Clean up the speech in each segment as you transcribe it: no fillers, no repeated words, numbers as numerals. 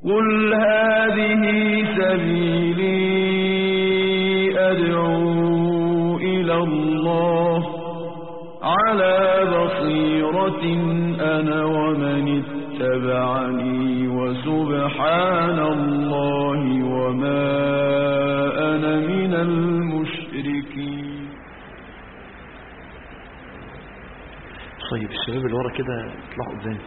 قل هذه سبيلي أدعو إلى الله على بصيرة أنا ومن اتبعني وسبحان الله وما أنا من المشركين. طيب الشباب اللي ورا كده اطلعوا قدام.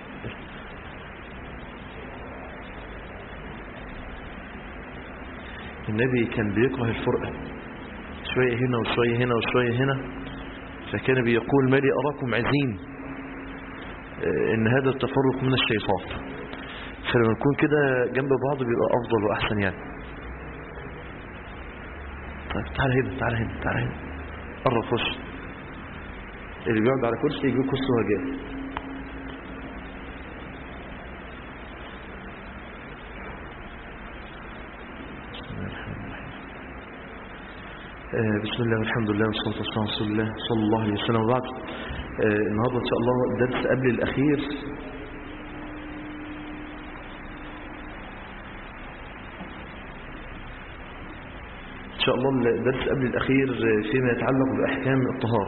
النبي كان بيكره الفرقة، شوية هنا وشوية هنا وشوية هنا، فكان بيقول ما لي أراكم عزين، إن هذا التفرق من الشيطان، فلما نكون كده جنب بعض بيبقى أفضل وأحسن يعني. طيب تعال هنا تعال هنا تعال هنا، قرب خش. اللي بيقعد على كرسي يجيب كرسي وجاه. بسم الله والحمد لله والصلاة والسلام على رسول الله صلى الله عليه وسلم. وبعد النهارده إن شاء الله الدرس قبل الأخير إن شاء الله الدرس قبل الأخير فيما يتعلق بأحكام الطهارة.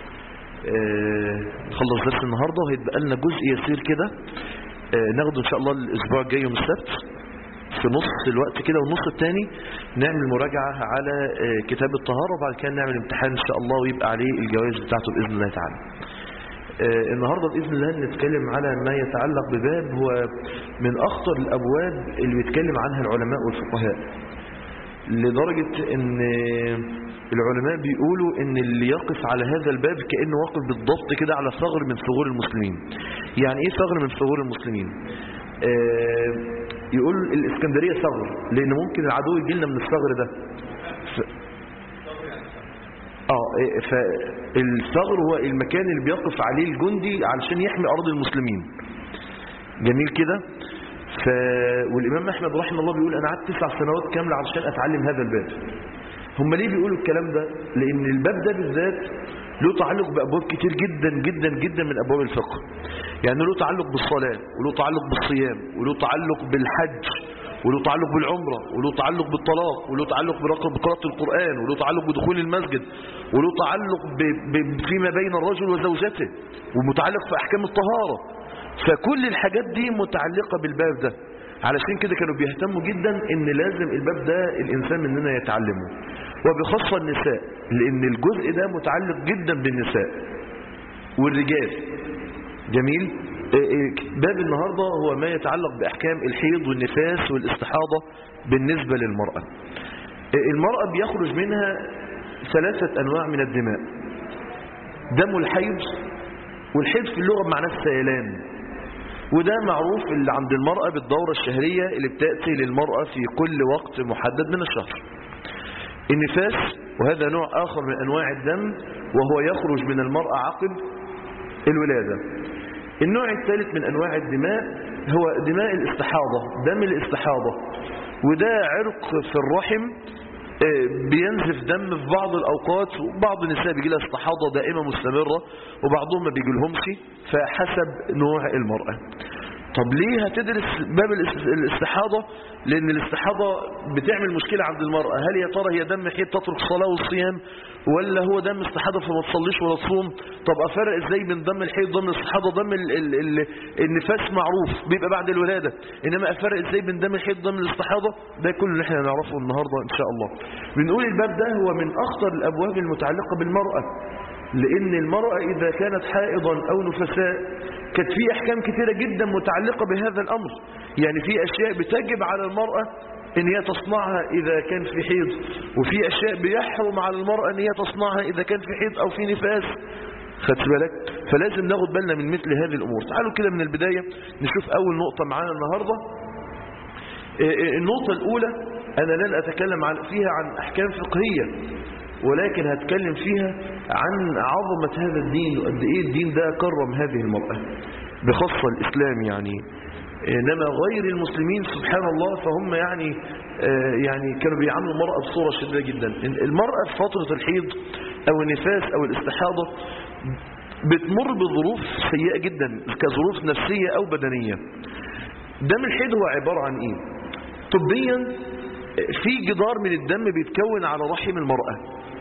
نخلص درس النهارده وهيتبقى لنا جزء يسير كده ناخده إن شاء الله الأسبوع الجاي يوم السبت في نص الوقت كده، والنص الثاني نعمل مراجعة على كتاب الطهارة، وبعد كده نعمل امتحان إن شاء الله ويبقى عليه الجوائز بتاعته بإذن الله تعالى. النهاردة بإذن الله نتكلم على ما يتعلق بباب هو من أخطر الأبواب اللي بيتكلم عنها العلماء والفقهاء، لدرجة ان العلماء بيقولوا ان اللي يقف على هذا الباب كأنه واقف بالضبط كده على ثغر من ثغور المسلمين. يعني ايه ثغر من ثغور المسلمين؟ يقول الاسكندرية ثغر لان ممكن العدو يجي لنا من الثغر ده. فالثغر هو المكان اللي بيقف عليه الجندي علشان يحمي ارض المسلمين. جميل كده. والإمام أحمد رحمه الله بيقول أنا قعدت 9 سنوات كاملة علشان أتعلم هذا الباب. هم ليه بيقولوا الكلام ده؟ لأن الباب ده بالذات له تعلق بأبواب كتير جدا جدا جدا من أبواب الفقه. يعني له تعلق بالصلاة، وله تعلق بالصيام، وله تعلق بالحج، وله تعلق بالعمرة، وله تعلق بالطلاق، وله تعلق بقراءة القرآن، وله تعلق بدخول المسجد، وله تعلق فيما بين الرجل وزوجته، ومتعلق في أحكام الطهارة. فكل الحاجات دي متعلقة بالباب ده، علشان كده كانوا بيهتموا جدا ان لازم الباب ده الانسان مننا يتعلمه، وبخاصة النساء لان الجزء ده متعلق جدا بالنساء والرجال. جميل. باب النهاردة هو ما يتعلق باحكام الحيض والنفاس والاستحاضة بالنسبة للمرأة. المرأة بيخرج منها 3 انواع من الدماء: دم الحيض، والحيض في اللغة بمعنى السيلان، وده معروف اللي عند المرأة بالدورة الشهرية اللي بتأتي للمرأة في كل وقت محدد من الشهر. النفاس، وهذا نوع آخر من أنواع الدم، وهو يخرج من المرأة عقب الولادة. النوع الثالث من أنواع الدماء هو دماء الاستحاضة، دم الاستحاضة، وده عرق في الرحم بينزف دم في بعض الأوقات، وبعض النساء بيجي لها استحاضة دائمة مستمرة، وبعضهم ما بيجي لهمش، فحسب نوع المرأة. طب ليه هتدرس باب الاستحاضة؟ لأن الاستحاضة بتعمل مشكلة عند المرأة. هل يا ترى هي دم حيض تترك الصلاة والصيام، ولا هو دم استحاضة فما تصليش ولا تصوم؟ طب أفرق ازاي بين دم الحيض ودم الاستحاضة؟ دم النفاس معروف بيبقى بعد الولادة، إنما أفرق ازاي بين دم الحيض ودم الاستحاضة؟ ده كله اللي احنا نعرفه النهاردة إن شاء الله. بنقول الباب ده هو من أخطر الأبواب المتعلقة بالمرأة، لأن المرأة إذا كانت حائضا أو نفساء كانت في أحكام كثيرة جدا متعلقة بهذا الأمر. يعني في أشياء بتجب على المرأة إن هي تصنعها إذا كان في حيض، وفي أشياء بيحرم على المرأة إن هي تصنعها إذا كان في حيض أو في نفاس. خدت بالك؟ فلازم ناخد بالنا من مثل هذه الأمور. تعالوا كده من البداية نشوف أول نقطة معانا النهاردة. النقطة الأولى أنا لن أتكلم فيها عن أحكام فقهية، ولكن هتكلم فيها عن عظمة هذا الدين وقد ايه الدين ده كرم هذه المرأة بخاصة الإسلام. يعني إنما غير المسلمين سبحان الله فهم يعني كانوا بيعاملوا المرأة بصورة شديدة جدا. المرأة في فترة الحيض أو النفاس أو الاستحاضة بتمر بظروف سيئة جدا كظروف نفسية أو بدنية. دم الحيض هو عبارة عن ايه؟ طبيا في جدار من الدم بيتكون على رحم المرأة.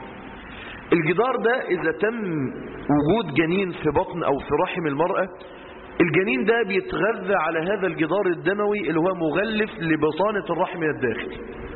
الجدار ده إذا تم وجود جنين في بطن أو في رحم المرأة، الجنين ده بيتغذى على هذا الجدار الدموي اللي هو مغلف لبطانة الرحم من الداخل.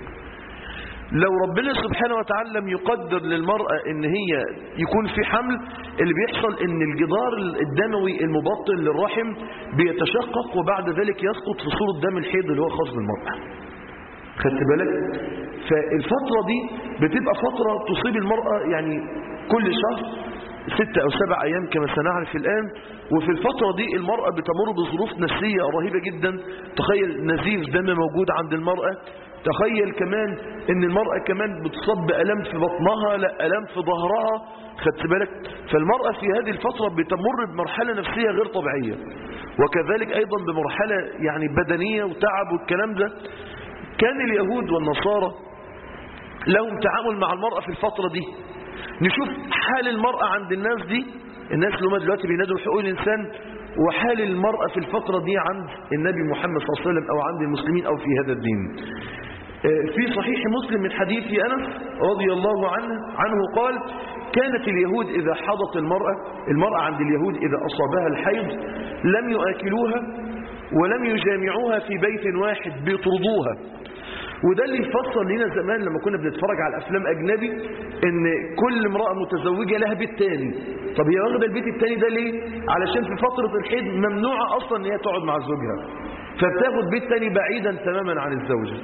لو ربنا سبحانه وتعالى لم يقدر للمرأة ان هي يكون في حمل، اللي بيحصل ان الجدار الدموي المبطن للرحم بيتشقق وبعد ذلك يسقط في صورة دم الحيض اللي هو خاص بالمرأة. خدت بالك؟ فالفترة دي بتبقى فترة تصيب المرأة يعني كل شهر 6 أو 7 أيام كما سنعرف الآن. وفي الفترة دي المرأة بتمر بظروف نفسية رهيبة جدا. تخيل نزيف دم موجود عند المرأة، تخيل كمان ان المرأة كمان بتصاب بألم في بطنها، لا ألم في ظهرها. خدت بالك؟ فالمرأة في هذه الفترة بتمر بمرحلة نفسية غير طبيعية، وكذلك أيضا بمرحلة يعني بدنية وتعب والكلام ده. كان اليهود والنصارى لهم تعامل مع المرأة في الفترة دي. نشوف حال المرأة عند الناس دي، الناس اللي هم دلوقتي بينادوا حقوق الإنسان، وحال المرأة في الفترة دي عند النبي محمد صلى الله عليه وسلم أو عند المسلمين أو في هذا الدين. في صحيح مسلم من حديث أنس رضي الله عنه قال: كانت اليهود إذا حضت المرأة عند اليهود إذا أصابها الحيض لم يؤكلوها ولم يجامعوها في بيت واحد، بيطردوها. وده اللي يفسر لنا زمان لما كنا بنتفرج على أفلام أجنبي إن كل امرأة متزوجة لها بيت تاني. طب هي واخدة البيت التاني ده ليه؟ علشان في فترة الحيض ممنوعة أصلا إن هي تقعد مع زوجها، فبتاخد بيت تاني بعيدا تماما عن الزوج.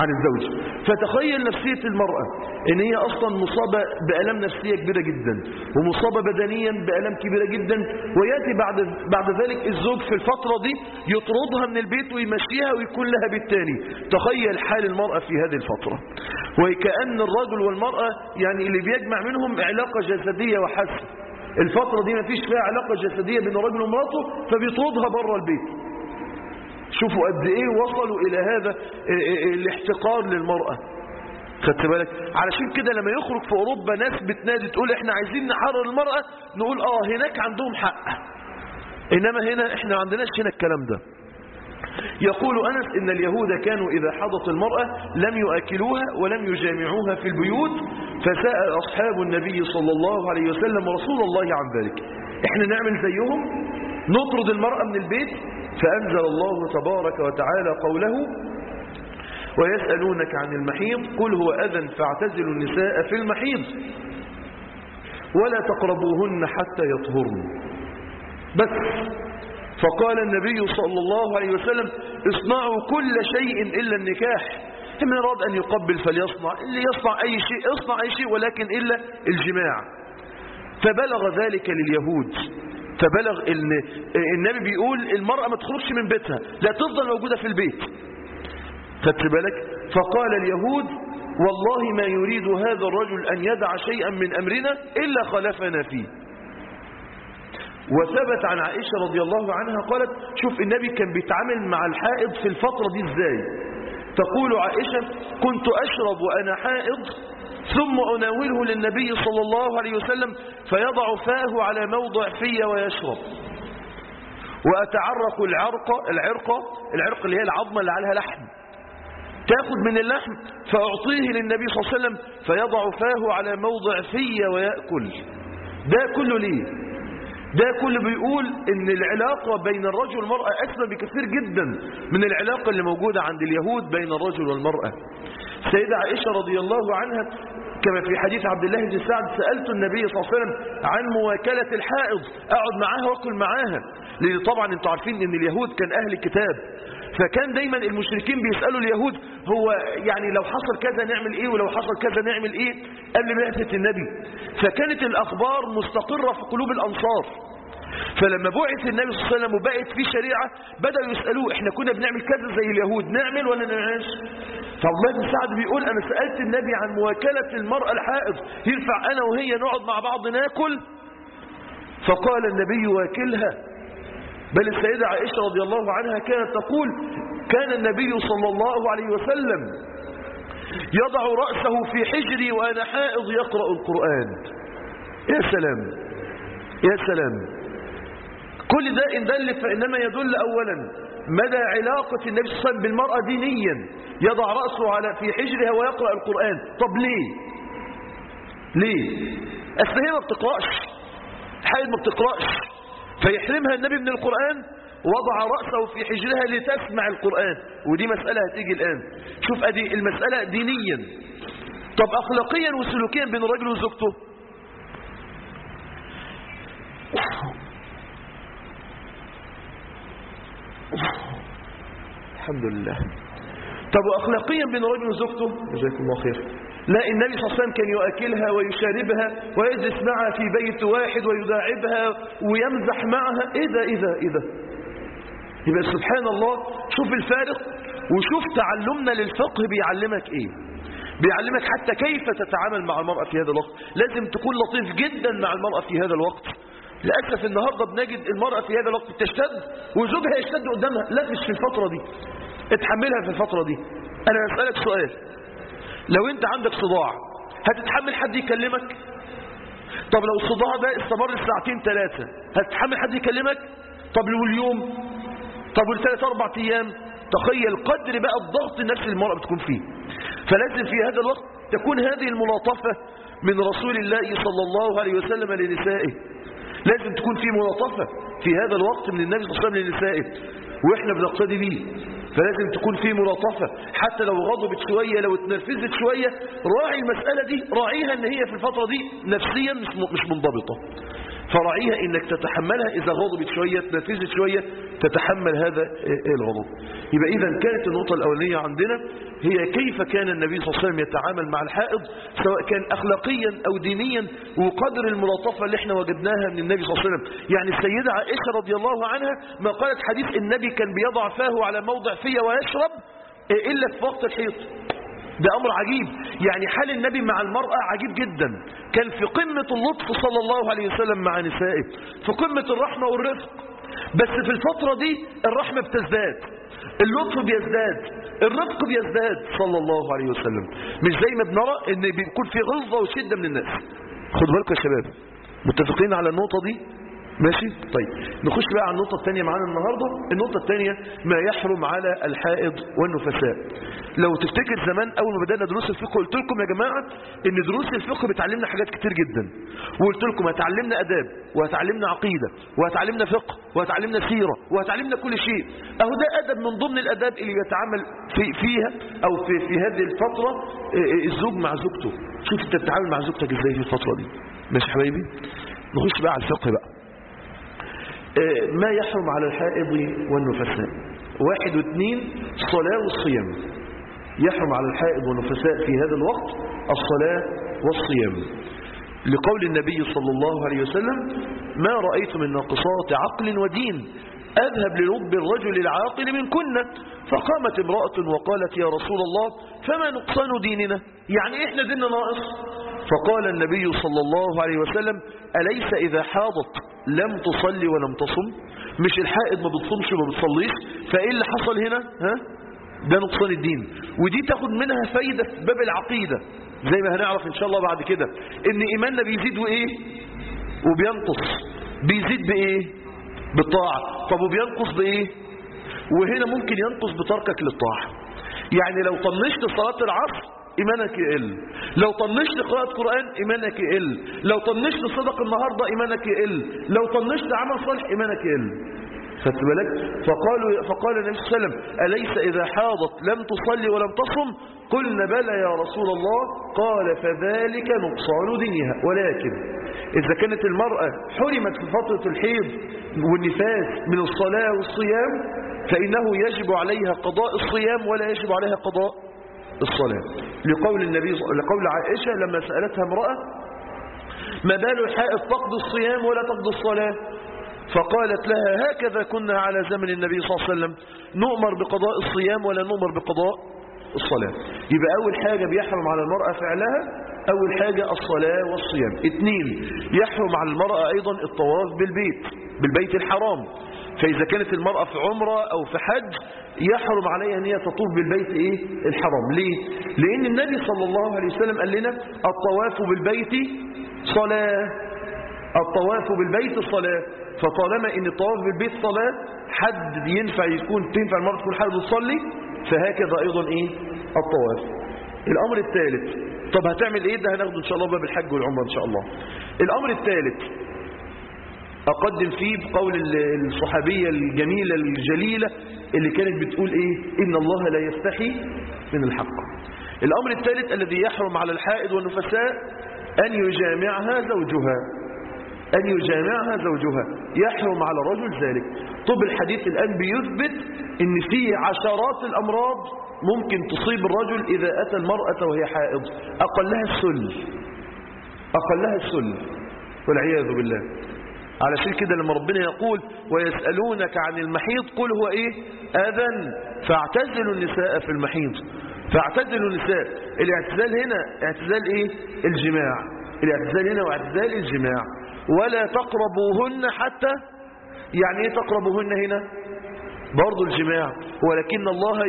فتخيل نفسية المرأة ان هي اصلا مصابة بألم نفسية كبيرة جدا ومصابة بدنيا بألم كبيرة جدا، ويأتي بعد ذلك الزوج في الفترة دي يطردها من البيت ويمشيها ويكون لها بيت تاني. تخيل حال المرأة في هذه الفترة، وكأن الرجل والمرأة يعني اللي بيجمع منهم علاقة جسدية وحسن. الفترة دي ما فيش فيها علاقة جسدية بين الرجل ومراته، فبيطردها بره البيت. شوفوا قد ايه وصلوا الى هذا الاحتقار للمرأة. خدت بالك؟ علشان كده لما يخرج في اوروبا ناس بتنادي تقول احنا عايزين نحرر المرأة، نقول هناك عندهم حق، انما هنا احنا عندناش هنا الكلام ده. يقول أنس إن اليهود كانوا إذا حضت المرأة لم يؤكلوها ولم يجامعوها في البيوت، فسأل أصحاب النبي صلى الله عليه وسلم رسول الله عن ذلك. احنا نعمل زيهم نطرد المرأة من البيت؟ فأنزل الله تبارك وتعالى قوله: ويسألونك عن المحيض قل هو أذى فاعتزلوا النساء في المحيض ولا تقربوهن حتى يطهرن. بس فقال النبي صلى الله عليه وسلم: اصنعوا كل شيء إلا النكاح، من أراد أن يقبل فليصنع، اللي يصنع أي شيء اصنع أي شيء ولكن إلا الجماع. فبلغ ذلك لليهود، فبلغ النبي بيقول المرأة ما تخرجش من بيتها، لا تفضل موجودة في البيت. خدت بالك؟ فقال اليهود: والله ما يريد هذا الرجل أن يدع شيئا من أمرنا إلا خلفنا فيه. وثبت عن عائشة رضي الله عنها قالت: شوف النبي كان بيتعامل مع الحائض في الفترة دي ازاي. تقول عائشة: كنت أشرب وأنا حائض ثم أناوله للنبي صلى الله عليه وسلم فيضع فاه على موضع في ويشرب، وأتعرق العرق اللي هي العظمة اللي عليها لحم، تأخذ من اللحم فأعطيه للنبي صلى الله عليه وسلم فيضع فاه على موضع في ويأكل. ده كله ليه؟ ده كله بيقول ان العلاقة بين الرجل والمرأة أسمى بكثير جدا من العلاقة اللي موجودة عند اليهود بين الرجل والمرأة. سيدة عائشة رضي الله عنها كما في حديث عبد الله بن سعد: سألت النبي صلى الله عليه وسلم عن مواكلة الحائض، أقعد معاها وأكل معاها، لأن طبعا انتوا عارفين ان اليهود كان أهل كتاب، فكان دايما المشركين بيسألوا اليهود هو يعني لو حصل كذا نعمل ايه ولو حصل كذا نعمل ايه قبل بعثة النبي. فكانت الأخبار مستقرة في قلوب الأنصار، فلما بعث النبي صلى الله عليه وسلم وبقت في شريعة بدأوا يسألوه احنا كنا بنعمل كذا زي اليهود، نعمل ولا نعملش؟ فعبد الله بن سعد بيقول انا سألت النبي عن مواكلة المرأة الحائض، ينفع انا وهي نقعد مع بعض ناكل؟ فقال النبي: واكلها. بل السيدة عائشة رضي الله عنها كانت تقول: كان النبي صلى الله عليه وسلم يضع رأسه في حجري وأنا حائض يقرأ القرآن. يا سلام يا سلام. كل ده إن دل فإنما يدل أولا مدى علاقة النبي صلى الله عليه وسلم بالمرأة دينيا، يضع رأسه في حجرها ويقرأ القرآن. طب ليه؟ أصل هي ما بتقرأش، حائض ما بتقرأش، فيحرمها النبي من القرآن، وضع رأسه في حجرها لتسمع القرآن. ودي مسألة هتيجي الآن. شوف أدي المسألة دينيا. طب أخلاقيا وسلوكيا بين الرجل وزوجته، الحمد لله. طب وأخلاقيا بين الرجل وزوجته، جزاكم الله خير، لا، النبي صلى الله عليه وسلم كان يؤكلها ويشاربها ويجلس معها في بيت واحد ويداعبها ويمزح معها. إيه ده يبقى سبحان الله. شوف الفارق، وشوف تعلمنا للفقه بيعلمك ايه. بيعلمك حتى كيف تتعامل مع المرأة في هذا الوقت. لازم تكون لطيف جدا مع المرأة في هذا الوقت. للأسف النهاردة بنجد المرأة في هذا الوقت تشتد وزوجها يشتد قدامها. لا، مش في الفترة دي، اتحملها في الفترة دي. أنا أسألك سؤال، لو أنت عندك صداع هتتحمل حد يكلمك؟ طب لو الصداع ده استمر ساعتين 3 هتتحمل حد يكلمك؟ طب لو اليوم؟ طب ل3 4 أيام؟ تخيل قدر بقى الضغط النفسي المرأة بتكون فيه. فلازم في هذا الوقت تكون هذه الملاطفة من رسول الله صلى الله عليه وسلم لنسائه. لازم تكون في ملاطفة في هذا الوقت من النبي صلى الله عليه وسلم لنسائه، واحنا بنقتدي بيه. فلازم تكون في ملاطفة، حتى لو غضبت شوية، لو اتنرفزت شوية، راعي المسألة دي، راعيها ان هي في الفترة دي نفسيا مش منضبطة، فراعيها انك تتحملها. اذا غضبت شوية، اتنرفزت شوية، تتحمل هذا الغضب. يبقى اذا كانت النقطة الاولانية عندنا هي كيف كان النبي صلى الله عليه وسلم يتعامل مع الحائض، سواء كان اخلاقيا او دينيا، وقدر الملاطفة اللي احنا وجدناها من النبي صلى الله عليه وسلم. يعني السيدة عائشة رضي الله عنها ما قالت حديث النبي كان بيضع فاه على موضع فيه ويشرب الا في وقت الحيض. ده أمر عجيب. يعني حال النبي مع المرأة عجيب جدا. كان في قمة اللطف صلى الله عليه وسلم مع نسائه، في قمة الرحمة والرفق. بس في الفترة دي الرحمة بتزداد، اللطف بيزداد، الرفق بيزداد صلى الله عليه وسلم. مش زي ما بنرى ان بيكون في غلظة وشدة من الناس. خدوا بالكم يا شباب، متفقين على النقطة دي؟ ماشي. طيب نخش بقى على النقطة الثانية معانا النهاردة. النقطة الثانية ما يحرم على الحائض والنفساء. لو تفتكر زمان أول ما بدأنا دروس الفقه قلت لكم يا جماعة إن دروس الفقه بتعلمنا حاجات كتير جدا، وقلت لكم هتعلمنا أداب، وهتعلمنا عقيدة، وهتعلمنا فقه، وهتعلمنا سيرة، وهتعلمنا كل شيء. أهو ده أدب من ضمن الأداب اللي يتعامل فيها أو في هذه الفترة الزوج مع زوجته. شوف أنت بتتعامل مع زوجتك إزاي في الفترة دي. ماشي حبايبي؟ نخش بقى على الفقه بقى. ما يحرم على الحائض والنفساء. 1 و2 الصلاة والصيام. يحرم على الحائض والنفساء في هذا الوقت الصلاة والصيام، لقول النبي صلى الله عليه وسلم: ما رأيت من ناقصات عقل ودين أذهب للب الرجل العاقل منكن. فقامت امرأة وقالت: يا رسول الله فما نقصان ديننا؟ يعني إحنا ديننا ناقص؟ فقال النبي صلى الله عليه وسلم: أليس إذا حاضت لم تصلي ولم تصم؟ مش الحائض ما بتصمش وما بتصليش؟ فإيه اللي حصل هنا؟ ده نقصان الدين. ودي تاخد منها فايدة في باب العقيدة، زي ما هنعرف إن شاء الله بعد كده، إن إيماننا بيزيد وإيه؟ وبينقص. بيزيد بإيه؟ بالطاعة. طب وبينقص بإيه؟ وهنا ممكن ينقص بتركك للطاعة. يعني لو طنشت صلاة العصر إيمانك يقل، لو طنشت قراءة قرآن إيمانك يقل، لو طنشت صدق النهاردة إيمانك يقل، لو طنشت عمل صالح إيمانك يقل. خدت بالك؟ فقال النبي صلى الله عليه وسلم: أليس إذا حاضت لم تصلي ولم تصم؟ قلنا: بلى يا رسول الله. قال: فذلك نقصان دينها. ولكن إذا كانت المرأة حرمت في فترة الحيض والنفاس من الصلاة والصيام فإنه يجب عليها قضاء الصيام ولا يجب عليها قضاء الصلاة، لقول عائشة لما سألتها امرأة: ما بال الحائض تقضي الصيام ولا تقضي الصلاة؟ فقالت لها: هكذا كنا على زمن النبي صلى الله عليه وسلم، نؤمر بقضاء الصيام ولا نؤمر بقضاء الصلاة. يبقى أول حاجة بيحرم على المرأة فعلها أول حاجة الصلاة والصيام. 2 يحرم على المرأة أيضا الطواف بالبيت الحرام. فإذا كانت المرأة في عمرة أو في حج يحرم عليها أن هي تطوف بالبيت الحرام. ليه؟ لأن النبي صلى الله عليه وسلم قال لنا: الطواف بالبيت صلاة، الطواف بالبيت صلاة. فطالما ان الطواف بالبيت صلاة حد تنفع المرأة تكون حائض وتصلي، فهكذا أيضا إيه الطواف. الأمر الثالث، طب هتعمل إيه؟ ده هناخده إن شاء الله باب الحج والعمرة إن شاء الله. الأمر الثالث أقدم فيه بقول الصحابية الجميلة الجليلة اللي كانت بتقول إيه؟ إن الله لا يستحي من الحق. الأمر الثالث الذي يحرم على الحائض والنفساء أن يجامعها زوجها، أن يجامعها زوجها، يحرم على الرجل ذلك. طب الحديث الآن بيثبت أن فيه عشرات الأمراض ممكن تصيب الرجل إذا أتى المرأة وهي حائض، أقلها السل والعياذ بالله. علشان كده لما ربنا يقول ويسألونك عن المحيض قل هو إيه؟ أذى فاعتزلوا النساء في المحيض. فاعتزلوا النساء، الاعتزال هنا اعتزال إيه؟ الجماع. الاعتزال هنا واعتزال الجماع. ولا تقربوهن حتى، يعني ايه تقربوهن هنا؟ برضو الجماع، ولكن الله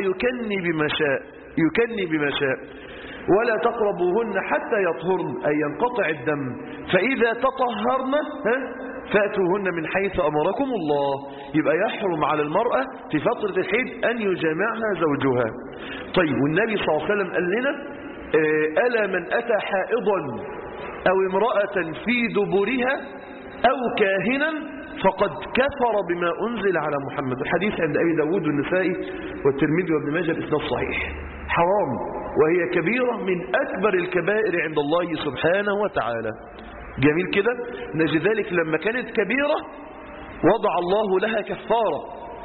يكني بما شاء. ولا تقربوهن حتى يطهرن، أي ينقطع الدم، فإذا تطهرن فأتوهن من حيث أمركم الله. يبقى يحرم على المرأة في فترة الحيض أن يجامعها زوجها. طيب والنبي صلى الله عليه وسلم قال لنا ألا من أتى حائضا أو امرأة في دبرها أو كاهنا فقد كفر بما أنزل على محمد. الحديث عند أبي داود والنسائي والترمذي وابن ماجه بإسناد صحيح. حرام، وهي كبيرة من أكبر الكبائر عند الله سبحانه وتعالى. جميل كده. نجد ذلك لما كانت كبيرة وضع الله لها كفارة،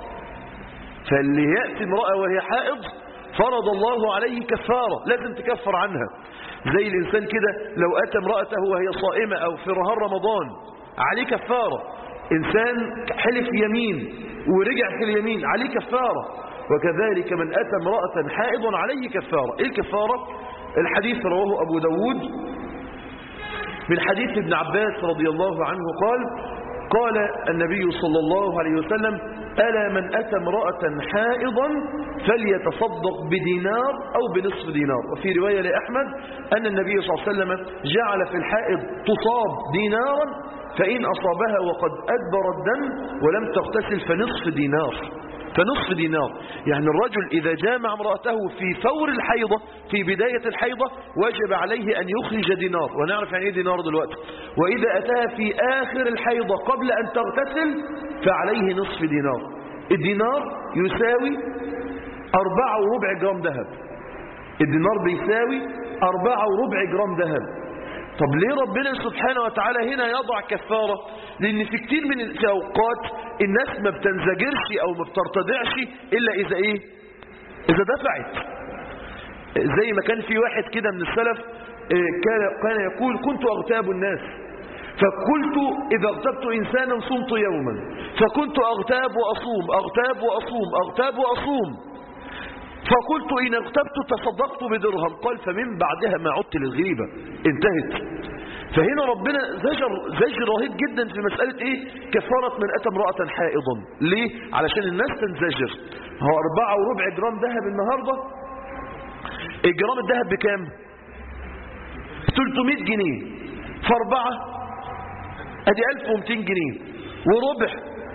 فاللي يأتي امرأة وهي حائض فرض الله عليه كفارة لازم تكفر عنها. زي الإنسان كده لو أتى امرأته وهي صائمة أو في نهار رمضان عليه كفارة. إنسان حلف يمين ورجع في اليمين عليه كفارة. وكذلك من أتى امرأة حائض عليه كفارة. إيه الكفارة؟ الحديث رواه أبو داود من حديث ابن عباس رضي الله عنه قال النبي صلى الله عليه وسلم ألا من أتى امرأة حائضا فليتصدق بدينار أو بنصف دينار. وفي رواية لأحمد أن النبي صلى الله عليه وسلم جعل في الحائض تصاب دينارا، فإن أصابها وقد أدبر الدم ولم تغتسل فنصف دينار. يعني الرجل إذا جامع امرأته في فور الحيضة في بداية الحيضة وجب عليه أن يخرج دينار، ونعرف يعني إيه دينار دلوقتي. وإذا أتاها في آخر الحيضة قبل أن تغتسل فعليه نصف دينار. الدينار يساوي 4.25 جرام ذهب. الدينار بيساوي 4.25 جرام ذهب. طب ليه ربنا سبحانه وتعالى هنا يضع كفارة؟ لأن في كتير من الأوقات الناس ما بتنزجرش أو ما بترتدعش إلا إذا إيه؟ إذا دفعت. زي ما كان في واحد كده من السلف كان يقول كنت أغتاب الناس فقلت إذا اغتبت إنسانا صمت يوما فكنت أغتاب وأصوم فقلت إن اغتبت تصدقت بدرهم. قال فمن بعدها ما عدت للغيبة، انتهت. فهنا ربنا زجر رهيب جدا في مسألة إيه؟ كفارة من أتى امرأة حائضا. ليه؟ علشان الناس تنزجر. هو 4.25 جرام ذهب النهاردة، الجرام الذهب بكام؟ 300 جنيه فاربعة ادي 1200 جنيه وربع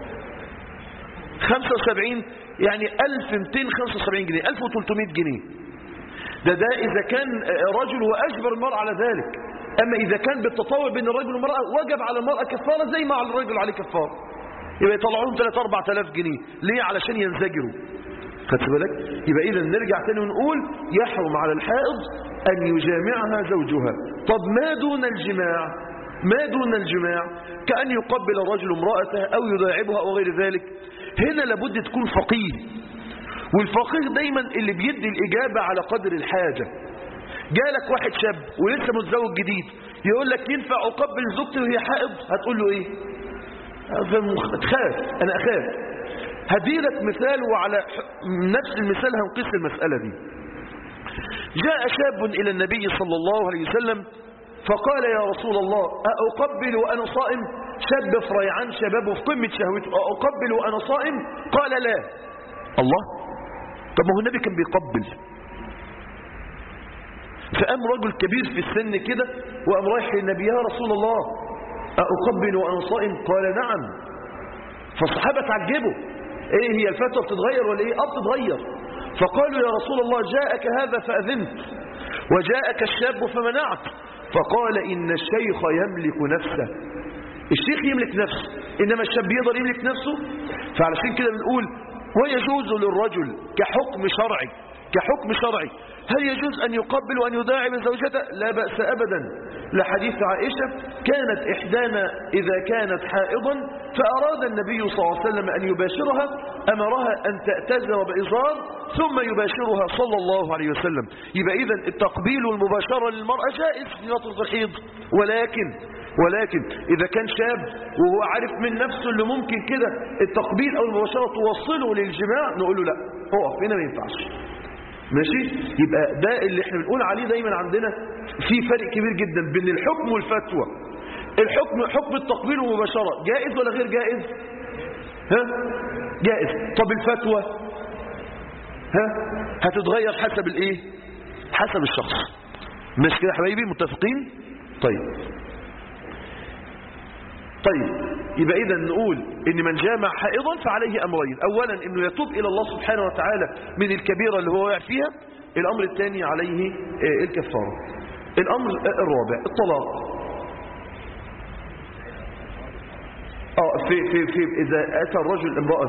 75 يعني 1275 جنيه 1300 جنيه. ده إذا كان رجل وأجبر المرأة على ذلك. أما إذا كان بالتطوع بين الرجل والمرأة وجب على المرأة كفارة زي ما على الرجل عليه كفارة، يبقى يطلعوهم 3-4 آلاف جنيه. ليه؟ علشان ينزجروا. خدت بالك؟ يبقى إذا نرجع تاني ونقول يحرم على الحائض أن يجامعها زوجها. طب ما دون الجماع كأن يقبل الرجل امرأته أو يداعبها أو غير ذلك. هنا لابد تكون فقيه، والفقيه دايما اللي بيدي الإجابة على قدر الحاجة. جالك واحد شاب ولسه متزوج جديد يقول لك ينفع أقبل زوجتي وهي حائض؟ هتقول له إيه؟ تخاف. أنا أخاف. هديلك مثال وعلى نفس المثال هنقيس المسألة دي. جاء شاب إلى النبي صلى الله عليه وسلم فقال يا رسول الله أقبل وأنا صائم؟ شاب في ريعان شبابه في قمة شهوته، أقبل وأنا صائم؟ قال لا. الله، طب ما هو النبي كان بيقبل. فقام رجل كبير في السن كده وقام رايح للنبي يا رسول الله أقبل وأنا صائم؟ قال نعم. فالصحابة تعجبوا ايه هي الفتوى بتتغير ولا ايه؟ بتتغير. فقالوا يا رسول الله جاءك هذا فأذنت وجاءك الشاب فمنعت. فقال إن الشيخ يملك نفسه، الشيخ يملك نفسه إنما الشاب يقدر يملك نفسه. فعلشان كده بنقول ويجوز للرجل كحكم شرعي هل يجوز أن يقبل وأن يداعب زوجته؟ لا بأس أبدا، لحديث عائشة كانت إحدانا إذا كانت حائضا فأراد النبي صلى الله عليه وسلم أن يباشرها أمرها أن تأتزر بإزار ثم يباشرها صلى الله عليه وسلم. يبقى إذن التقبيل والمباشرة للمرأة جائز في فترة الحيض، ولكن إذا كان شاب وهو عارف من نفسه اللي ممكن كده التقبيل أو المباشرة توصله للجماع نقول له لا، اقف هنا ما ينفعش. ماشي؟ يبقى ده اللي احنا بنقول عليه دايما عندنا في فرق كبير جدا بين الحكم والفتوى. حكم التقبيل والمباشرة جائز ولا غير جائز؟ جائز. طب الفتوى هتتغير حسب الايه؟ حسب الشخص. مش كده يا حبايبي؟ متفقين؟ طيب يبقى إذا نقول إن من جامع حائضا فعليه أمرين، أولا إنه يتوب إلى الله سبحانه وتعالى من الكبيرة اللي هو واقع فيها، الأمر الثاني عليه الكفارة. الأمر الرابع الطلاق. في إذا أتى الرجل امرأة،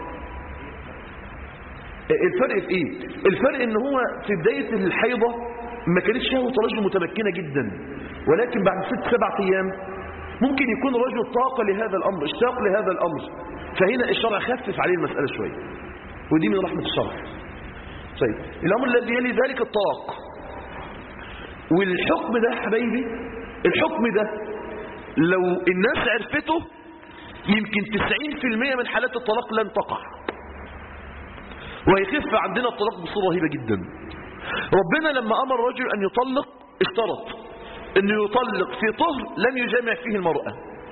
الفرق في إيه؟ الفرق إن هو في بداية الحيضة ما كانتش شهوة الرجل متمكنة جدا، ولكن بعد 6-7 أيام ممكن يكون الرجل طاقة لهذا الأمر، اشتاق لهذا الأمر، فهنا الشرع خفف عليه المسألة شوية، ودي من رحمة الشرع. طيب الأمر الذي يلي ذلك الطلاق. والحكم ده حبايبي، الحكم ده لو الناس عرفته يمكن 90% من حالات الطلاق لن تقع، ويخف عندنا الطلاق بصورة رهيبة جدا. ربنا لما أمر الرجل أن يطلق اشترط أنه يطلق في طهر لم يجامع فيه المرأة.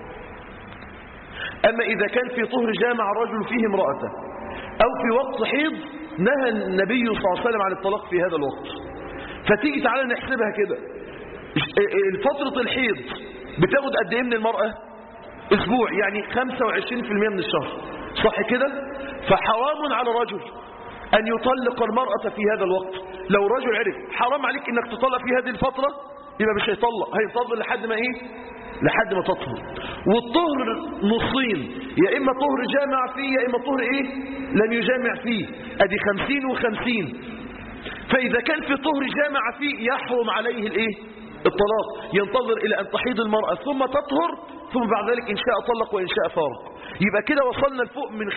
أما إذا كان في طهر جامع الرجل فيه امرأته أو في وقت حيض نهى النبي صلى الله عليه وسلم عن الطلاق في هذا الوقت. فتيجي تعالى نحسبها كده، فترة الحيض بتاخد قد ايه من المرأة؟ اسبوع، يعني 25% من الشهر، صح كده؟ فحرام على الرجل أن يطلق المرأة في هذا الوقت. لو رجل عرف حرام عليك انك تطلق في هذه الفترة يبقى مش هيطلق لحد ما ايه؟ لحد ما تطهر. والطهر نصين، يا اما طهر جامع فيه يا اما طهر ايه؟ لم يجامع فيه، ادي 50 و50. فاذا كان في طهر جامع فيه يحرم عليه الايه؟ الطلاق، ينتظر الى ان تحيض المرأة ثم تطهر، ثم بعد ذلك ان شاء طلق وان شاء فارق. يبقى كده وصلنا لفوق من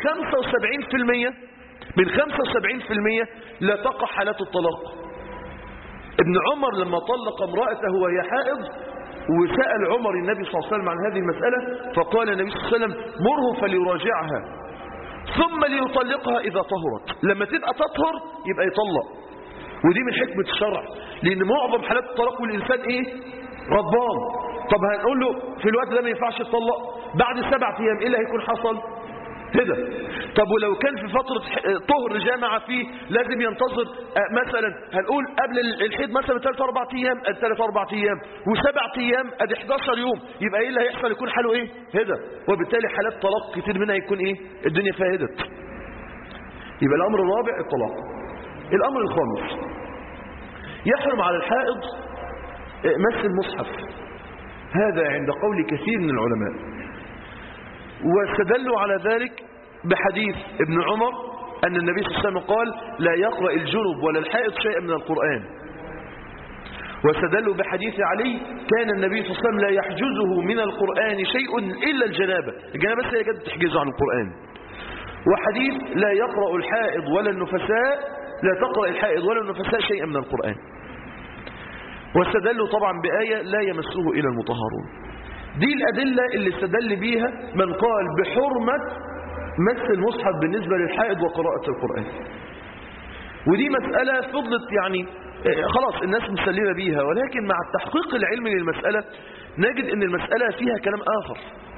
75% لا تقع حالات الطلاق. ابن عمر لما طلق امرأته وهي حائض وسأل عمر النبي صلى الله عليه وسلم عن هذه المسألة، فقال النبي صلى الله عليه وسلم مره فليراجعها ثم ليطلقها إذا طهرت. لما تبقى تطهر يبقى يطلق. ودي من حكمة الشرع، لأن معظم حالات الطلاق والإنسان إيه؟ ربان. طب هنقول له في الوقت ده ما ينفعش يطلق، بعد 7 أيام إيه اللي هيكون حصل؟ كده. طب ولو كان في فترة طهر جامع فيه لازم ينتظر مثلا هنقول قبل الحيض مثلا 3-4 أيام و7 أيام ادي 11 يوم، يبقى ايه اللي هيحصل؟ يكون حاله ايه؟ هدى. وبالتالي حالات طلاق كتير منها يكون ايه؟ الدنيا فيها هدت. يبقى الامر الرابع الطلاق. الامر الخامس يحرم على الحائض مس المصحف، هذا عند قول كثير من العلماء، واستدلوا على ذلك بحديث ابن عمر أن النبي صلى الله عليه وسلم قال لا يقرأ الجنب ولا الحائض شيئا من القرآن. واستدلوا بحديث علي كان النبي صلى الله عليه وسلم لا يحجزه من القرآن شيء إلا الجنابة بس هي قد تحجزه عن القرآن. وحديث لا يقرأ الحائض ولا النفساء، لا تقرأ الحائض ولا النفساء شيئا من القرآن. واستدلوا طبعا بآية لا يمسه إلى المطهرون. دي الأدلة اللي استدل بيها من قال بحرمة مس المصحف بالنسبة للحائض وقراءة القرآن. ودي مسألة فضلت يعني خلاص الناس مسلمة بيها، ولكن مع التحقيق العلمي للمسألة نجد ان المسألة فيها كلام آخر.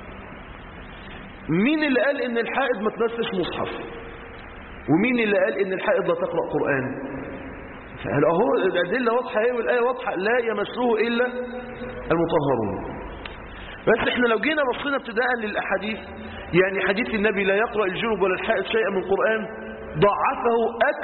مين اللي قال ان الحائض ما تمسش مصحف؟ ومين اللي قال ان الحائض لا تقرأ قرآن؟ فهل الأدلة واضحة ايه والآية واضحة لا يمسه إلا المطهرون. بس احنا لو جينا بصينا ابتداء للأحاديث، يعني حديث النبي لا يقرأ الجنب ولا الحائض شيئا من القرآن ضعفه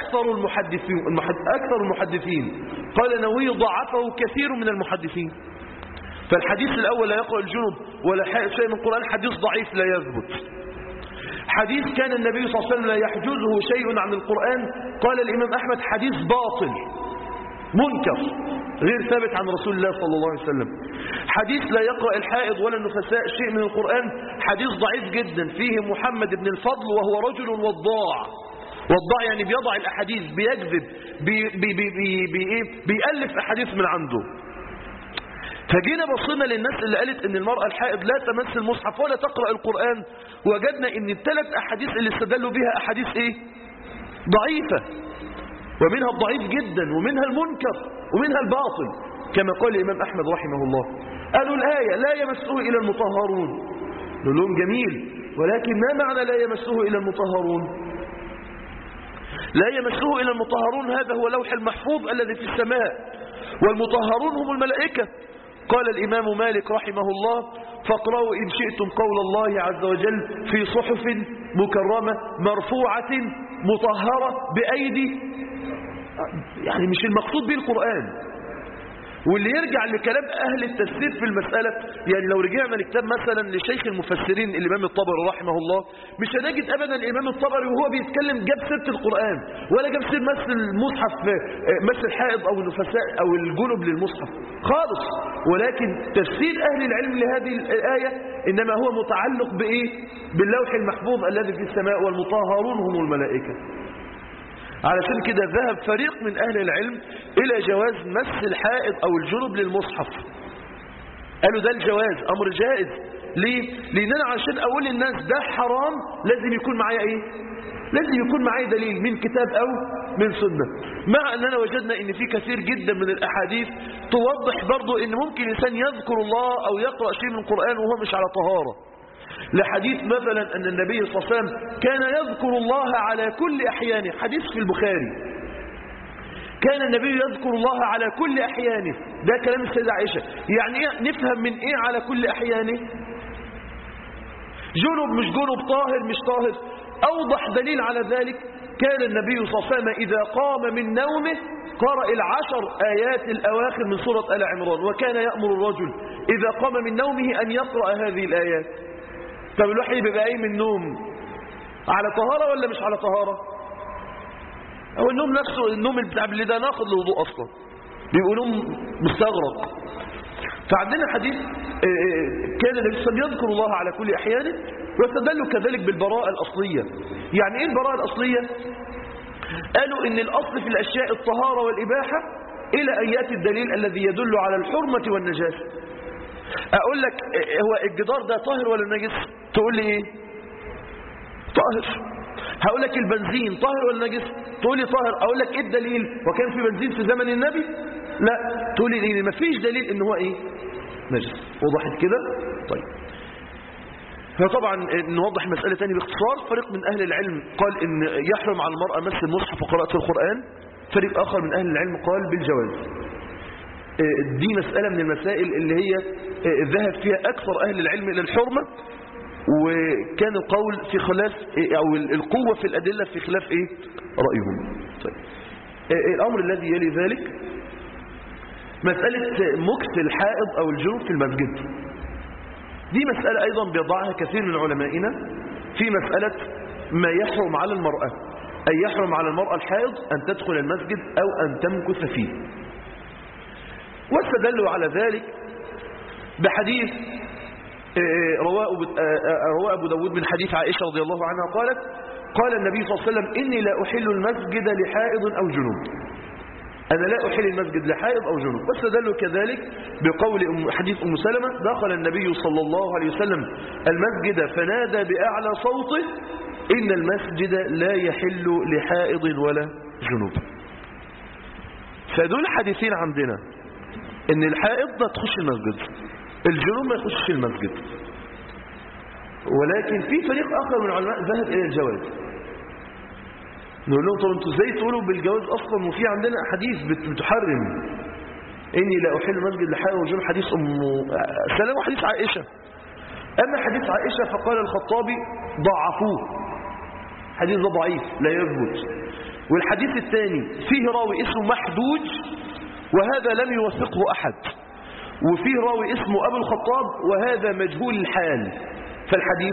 أكثر المحدثين. قال النووي ضعفه كثير من المحدثين. فالحديث الأول لا يقرأ الجنب ولا الحائض شيئا من القرآن حديث ضعيف لا يثبت. حديث كان النبي صلى الله عليه وسلم لا يحجزه شيء عن القرآن قال الإمام أحمد حديث باطل منكر غير ثابت عن رسول الله صلى الله عليه وسلم. حديث لا يقرأ الحائض ولا النفساء شيء من القرآن حديث ضعيف جدا فيه محمد بن الفضل وهو رجل وضاع يعني بيضع الأحاديث بيكذب بيألف أحاديث من عنده. فجينا بصينا للناس اللي قالت ان المرأة الحائض لا تمس المصحف ولا تقرأ القرآن، وجدنا ان الثلاث أحاديث اللي استدلوا بها أحاديث ايه؟ ضعيفة، ومنها الضعيف جدا ومنها المنكر ومنها الباطل كما قال الإمام أحمد رحمه الله. قالوا الآية لا يمسه إلى المطهرون، نقول لهم جميل، ولكن ما معنى لا يمسه إلى المطهرون؟ لا يمسه إلى المطهرون هذا هو لوح المحفوظ الذي في السماء، والمطهرون هم الملائكة. قال الإمام مالك رحمه الله فاقرأوا إن شئتم قول الله عز وجل في صحف مكرمة مرفوعة مطهرة بأيدي، يعني مش المقصود به القرآن. واللي يرجع لكلام أهل التفسير في المسألة، يعني لو رجعنا لكتاب مثلا لشيخ المفسرين الإمام الطبري رحمه الله مش هنجد أبدا الإمام الطبري وهو بيتكلم جاب سيرة القرآن ولا جاب سيرة مس المصحف، مس الحائض أو النفساء أو الجنب للمصحف خالص. ولكن تفسير أهل العلم لهذه الآية إنما هو متعلق بإيه؟ باللوح المحفوظ الذي في السماء والمطهرون هم الملائكة. علشان كده ذهب فريق من أهل العلم إلى جواز مس الحائض أو الجنب للمصحف. قالوا ده الجواز أمر جائز. ليه؟ لأن أنا عشان أقول للناس ده حرام لازم يكون معايا إيه؟ لازم يكون معايا دليل من كتاب أو من سنة. مع أننا وجدنا إن في كثير جدا من الأحاديث توضح برضو إن ممكن إنسان يذكر الله أو يقرأ شيء من القرآن وهو مش على طهارة. لحديث مثلا أن النبي صلى الله عليه وسلم كان يذكر الله على كل أحيانه، حديث في البخاري، كان النبي يذكر الله على كل أحيانه، ده كلام السيدة عائشة. يعني إيه؟ نفهم من إيه على كل أحيانه؟ جنب مش جنب، طاهر مش طاهر. أوضح دليل على ذلك كان النبي صلى الله عليه وسلم إذا قام من نومه قرأ 10 آيات الأواخر من سورة آل عمران، وكان يأمر الرجل إذا قام من نومه أن يقرأ هذه الآيات. طب الواحد بيبقى قايم من النوم على طهارة ولا مش على طهارة؟ هو النوم نفسه، النوم بتاع اللي ده ناخد لوضوء أصلا، بيبقوا نوم مستغرق. فعندنا حديث كان النبي صلى الله عليه وسلم يذكر الله على كل أحيانه، واستدلوا كذلك بالبراءة الأصلية. يعني إيه البراءة الأصلية؟ قالوا إن الأصل في الأشياء الطهارة والإباحة إلى أن يأتي الدليل الذي يدل على الحرمة والنجاسة. أقول لك هو الجدار ده طاهر ولا نجس؟ تقول لي إيه؟ طاهر. هقول لك البنزين طاهر ولا نجس؟ تقول لي طاهر. أقول لك إيه الدليل؟ وكان في بنزين في زمن النبي؟ لا. تقول لي إيه؟ ما فيش دليل إن هو إيه؟ نجس. وضحت كده؟ طيب. فطبعا نوضح مسألة تانية باختصار. فريق من أهل العلم قال إن يحرم على المرأة مس المصحف وقراءة القرآن، فريق آخر من أهل العلم قال بالجواز. دي مسألة من المسائل اللي هي ذهب فيها أكثر أهل العلم إلى الحرمة، وكان القول في خلاف أو القوة في الأدلة في خلاف إيه؟ رأيهم. طيب. الأمر الذي يلي ذلك مسألة مكث الحائض أو الجنوب في المسجد. دي مسألة أيضا بيضعها كثير من علمائنا في مسألة ما يحرم على المرأة، أي يحرم على المرأة الحائض أن تدخل المسجد أو أن تمكث فيه. واستدلوا على ذلك بحديث رواه أبو داود من حديث عائشة رضي الله عنها قالت قال النبي صلى الله عليه وسلم إني لا أحل المسجد لحائض أو جنوب، أنا لا أحل المسجد لحائض أو جنوب. واستدلوا كذلك بقول حديث أم سلمة دخل النبي صلى الله عليه وسلم المسجد فنادى بأعلى صوته إن المسجد لا يحل لحائض ولا جنوب. فدول حديثين عندنا إن الحائض لا تخش المسجد، الجنوب ما يخش المسجد. ولكن في فريق آخر من العلماء ذهب إلى الجواز. نقول لهم طب انتوا ازاي تقولوا بالجواز اصلا وفي عندنا حديث بتحرم اني لا احل المسجد لحائض وجنوب، حديث ام سلمة وحديث عائشه. أما حديث عائشة فقال الخطابي ضعفوه، حديث ضعيف لا يثبت. والحديث الثاني فيه راوي اسمه محدوج وهذا لم يوثقه أحد، وفيه راوي اسمه أبو الخطاب وهذا مجهول الحال، فالحديث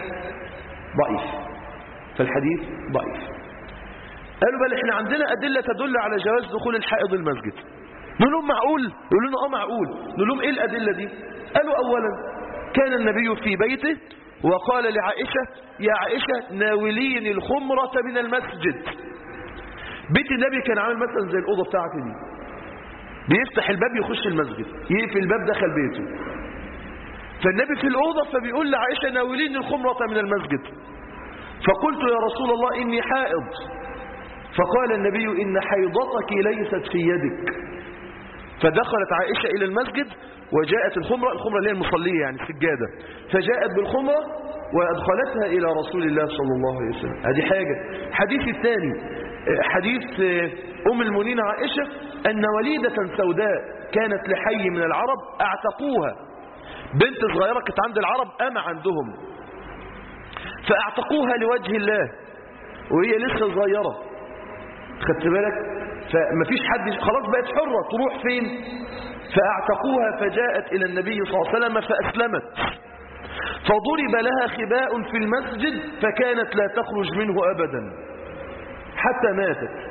ضعيف. قالوا بل احنا عندنا أدلة تدل على جواز دخول الحائض المسجد. نقول لهم معقول؟ يقولوا لنا معقول. نقول لهم ايه الأدلة دي؟ قالوا أولا كان النبي في بيته وقال لعائشة يا عائشة ناوليني الخمرة من المسجد. بيت النبي كان عامل مثلا زي الأوضة بتاعتي دي، بيفتح الباب يخش المسجد، يقفل الباب دخل بيته. فالنبي في الأوضة فبيقول لعائشة ناوليني الخمرة من المسجد. فقلت يا رسول الله إني حائض. فقال النبي إن حيضتك ليست في يدك. فدخلت عائشة إلى المسجد وجاءت الخمرة اللي هي المصلية يعني السجادة، فجاءت بالخمرة وأدخلتها إلى رسول الله صلى الله عليه وسلم. هذه حاجة. الحديث الثاني حديث أم المؤمنين عائشة أن وليدة سوداء كانت لحي من العرب أعتقوها، بنت صغيرة كانت عند العرب أما عندهم، فأعتقوها لوجه الله وهي لسه صغيرة، خدت بالك؟ فمفيش حد خلاص بقت حرة تروح فين؟ فأعتقوها فجاءت إلى النبي صلى الله عليه وسلم فأسلمت، فضرب لها خباء في المسجد فكانت لا تخرج منه أبدا حتى ماتت.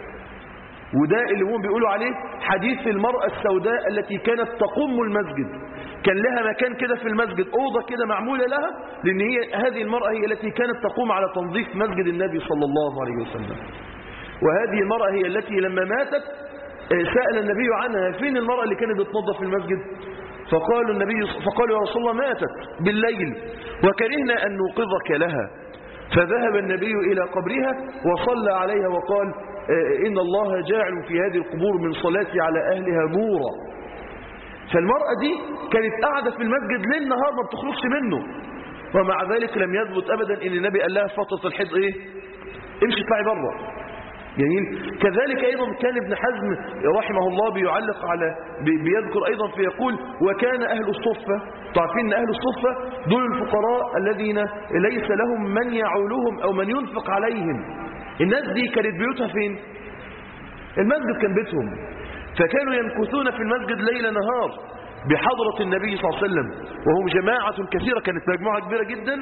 وده اللي هم بيقولوا عليه حديث المرأة السوداء التي كانت تقوم المسجد، كان لها مكان كده في المسجد، أوضة كده معمولة لها، لأن هذه المرأة هي التي كانت تقوم على تنظيف مسجد النبي صلى الله عليه وسلم. وهذه المرأة هي التي لما ماتت سأل النبي عنها فين المرأة اللي كانت بتنظف في المسجد؟ فقالوا يا رسول الله ماتت بالليل وكرهنا أن نوقظك لها. فذهب النبي إلى قبرها وصلى عليها وقال إن الله جاعل في هذه القبور من صلاتي على أهلها نورا. فالمرأة دي كانت قاعدة في المسجد ليل نهار ما بتخرجش منه، ومع ذلك لم يثبت أبدا إن النبي قال لها فترة الحيض إيه؟ امشي اطلعي بره. جميل. كذلك أيضا كان ابن حزم رحمه الله بيعلق على بيذكر أيضا فيقول وكان أهل الصفة، تعرفين أن أهل الصفة دول الفقراء الذين ليس لهم من يعولهم أو من ينفق عليهم. الناس دي كانت بيوتها فين؟ المسجد كان بيتهم، فكانوا يمكثون في المسجد ليل نهار بحضرة النبي صلى الله عليه وسلم، وهم جماعة كثيرة، كانت مجموعة كبيرة جدا،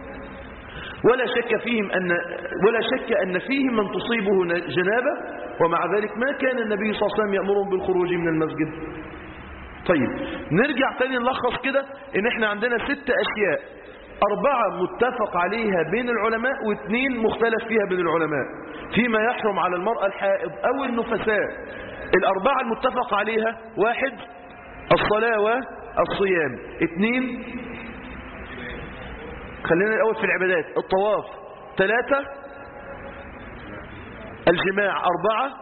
ولا شك أن فيهم من تصيبه جنابة، ومع ذلك ما كان النبي صلى الله عليه وسلم يأمرهم بالخروج من المسجد. طيب نرجع تاني نلخص كده ان احنا عندنا 6 أشياء، 4 متفق عليها بين العلماء و2 مختلف فيها بين العلماء فيما يحرم على المرأة الحائض أو النفساء. 4 المتفق عليها: 1 الصلاة والصيام، 2 خلينا الأول في العبادات الطواف، 3 الجماع، 4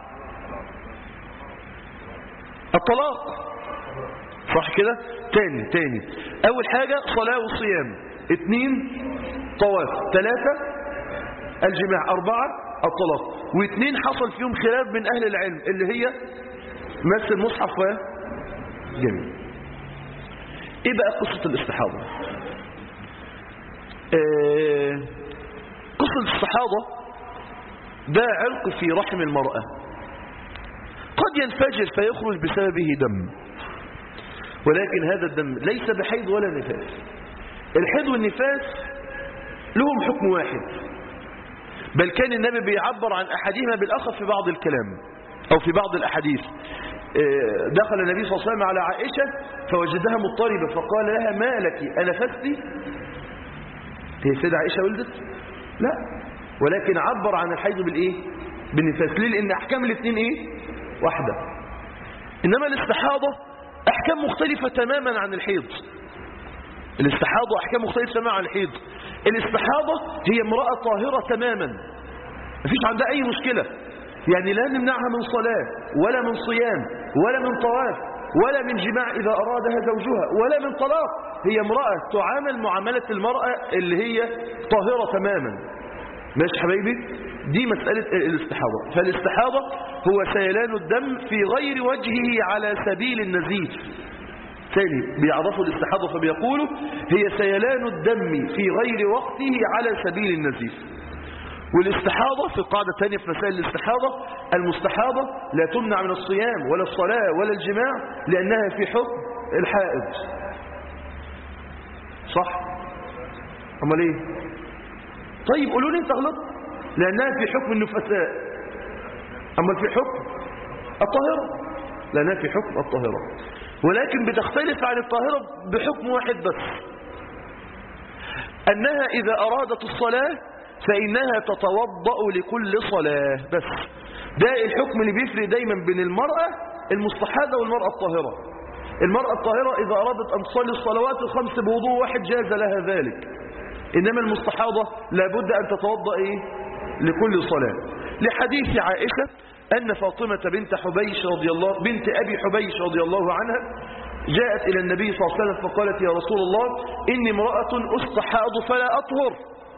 الطلاق. صح كده؟ تاني أول حاجة صلاة وصيام، 2 طواف، 3 الجماع، 4 الطلاق. و2 حصل فيهم خلاف من أهل العلم اللي هي مس المصحف وجميع. إيه بقى قصة الاستحاضة؟ قصة الاستحاضة ده عرق في رحم المرأة قد ينفجر فيخرج بسببه دم، ولكن هذا الدم ليس بحيض ولا نفاس. الحيض والنفاس لهم حكم واحد، بل كان النبي بيعبر عن أحدهما بالآخر في بعض الكلام أو في بعض الأحاديث. دخل النبي صلى الله عليه وسلم على عائشة فوجدها مضطربة فقال لها ما لك أنفستي؟ هي سيدة عائشة ولدت؟ لا، ولكن عبر عن الحيض بالإيه؟ بالنفاس. ليه؟ لأن أحكام الاثنين إيه؟ واحدة. إنما الاستحاضة أحكام مختلفة تماما عن الحيض. الاستحاضة أحكام مختلفة تماما عن الحيض. الاستحاضة هي امرأة طاهرة تماما، مفيش عندها أي مشكلة، يعني لا نمنعها من صلاة ولا من صيام ولا من طواف ولا من جماع إذا أرادها زوجها ولا من طلاق. هي امرأة تعامل معاملة المرأة اللي هي طاهرة تماما. ماشي حبايبي؟ دي مسألة الاستحاضة. فالاستحاضة هو سيلان الدم في غير وجهه على سبيل النزيف، ثاني بيعرفوا الاستحاضة فبيقولوا هي سيلان الدم في غير وقته على سبيل النزيف. والاستحاضة في القاعدة الثانية في مسائل الاستحاضة، المستحاضة لا تمنع من الصيام ولا الصلاة ولا الجماع لأنها في حكم الحائض. صح؟ أمال إيه؟ طيب قولوا لي أنت غلط. لأنها في حكم النفساء. أمال في حكم الطاهرة. لأنها في حكم الطاهرة، ولكن بتختلف عن الطاهرة بحكم واحد بس، أنها إذا أرادت الصلاة فإنها تتوضأ لكل صلاة بس. ده الحكم اللي بيفرق دايما بين المرأة المستحاضة والمرأة الطاهرة. المرأة الطاهرة إذا أرادت أن تصلي الصلوات الخمس بوضوء واحد جاز لها ذلك، إنما المستحاضة لابد أن تتوضأ لكل صلاة. لحديث عائشة أن فاطمة بنت أبي حبيش رضي الله عنها جاءت إلى النبي صلى الله عليه وسلم فقالت يا رسول الله إني امرأة أستحاض فلا أطهر.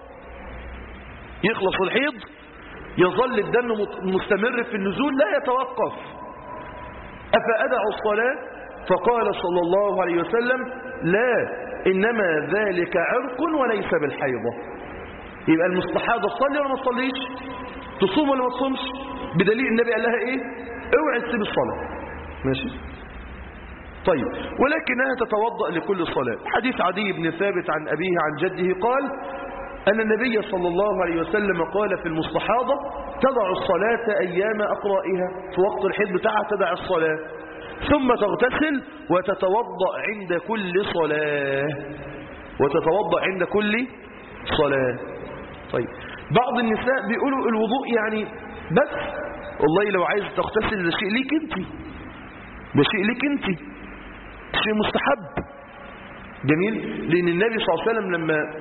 يخلص الحيض يظل الدم مستمر في النزول لا يتوقف، أفأدع الصلاة؟ فقال صلى الله عليه وسلم لا، إنما ذلك عرق وليس بالحيضة. يبقى المستحاضة تصلي ولا ما تصليش؟ تصوم ولا ما تصومش؟ بدليل النبي قال لها ايه؟ اوعي تسيب الصلاة. ماشي؟ طيب، ولكنها تتوضأ لكل صلاة. حديث عدي بن ثابت عن أبيه عن جده قال أن النبي صلى الله عليه وسلم قال في المستحاضة تضع الصلاة أيام أقرائها، في وقت الحيض بتاعها تدع الصلاة، ثم تغتسل وتتوضأ عند كل صلاة. وتتوضأ عند كل صلاة. طيب، بعض النساء بيقولوا الوضوء يعني بس، والله لو عايز تغتسل ده شيء ليك انت، ده شيء ليك انت، شيء مستحب. جميل. لأن النبي صلى الله عليه وسلم لما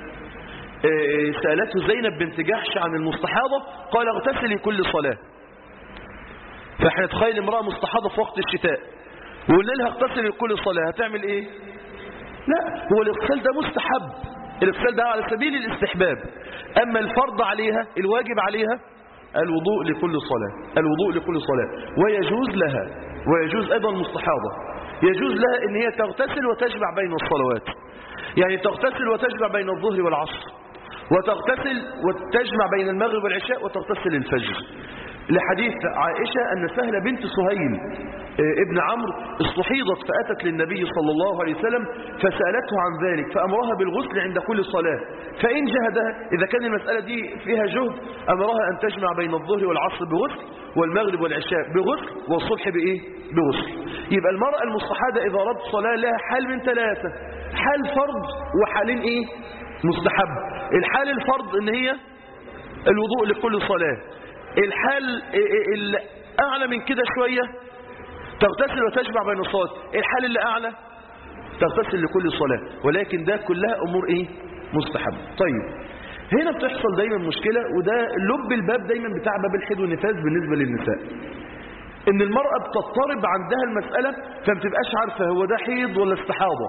سألته زينب بنت جحش عن المستحاضة قال اغتسلي كل صلاة. فاحنا تخيل امرأة مستحاضة في وقت الشتاء وقلنا لها اغتسلي كل صلاة، هتعمل ايه؟ لا، هو الاغتسال ده مستحب، الاغتسال ده على سبيل الاستحباب. اما الفرض عليها، الواجب عليها الوضوء لكل صلاة، الوضوء لكل صلاة. ويجوز لها، ويجوز ايضا المستحاضة يجوز لها ان هي تغتسل وتجمع بين الصلوات، يعني تغتسل وتجمع بين الظهر والعصر، وتغتسل وتجمع بين المغرب والعشاء، وتغتسل الفجر. لحديث عائشة أن سهلة بنت سهيل ابن عمرو استحيضت فأتت للنبي صلى الله عليه وسلم فسألته عن ذلك فأمرها بالغسل عند كل صلاة، فإن جهدها، إذا كان المسألة دي فيها جهد، أمرها أن تجمع بين الظهر والعصر بغسل، والمغرب والعشاء بغسل، والصبح بإيه؟ بغسل. يبقى المرأة المستحاضة إذا أرادت صلاة لها حال من ثلاثة: حال فرض وحالين إيه؟ مستحب. الحال الفرض إن هي الوضوء لكل صلاة. الحال الأعلى من كده شوية تغتسل وتجمع بين الصلوات. الحال اللي أعلى تغتسل لكل صلاة. ولكن ده كلها أمور إيه؟ مستحب. طيب، هنا بتحصل دايما مشكلة، وده لب الباب دايما بتاع باب الحيض والنفاس بالنسبة للنساء، إن المرأة بتضطرب عندها المسألة فما بتبقاش عارفة هو ده حيض ولا استحاضة.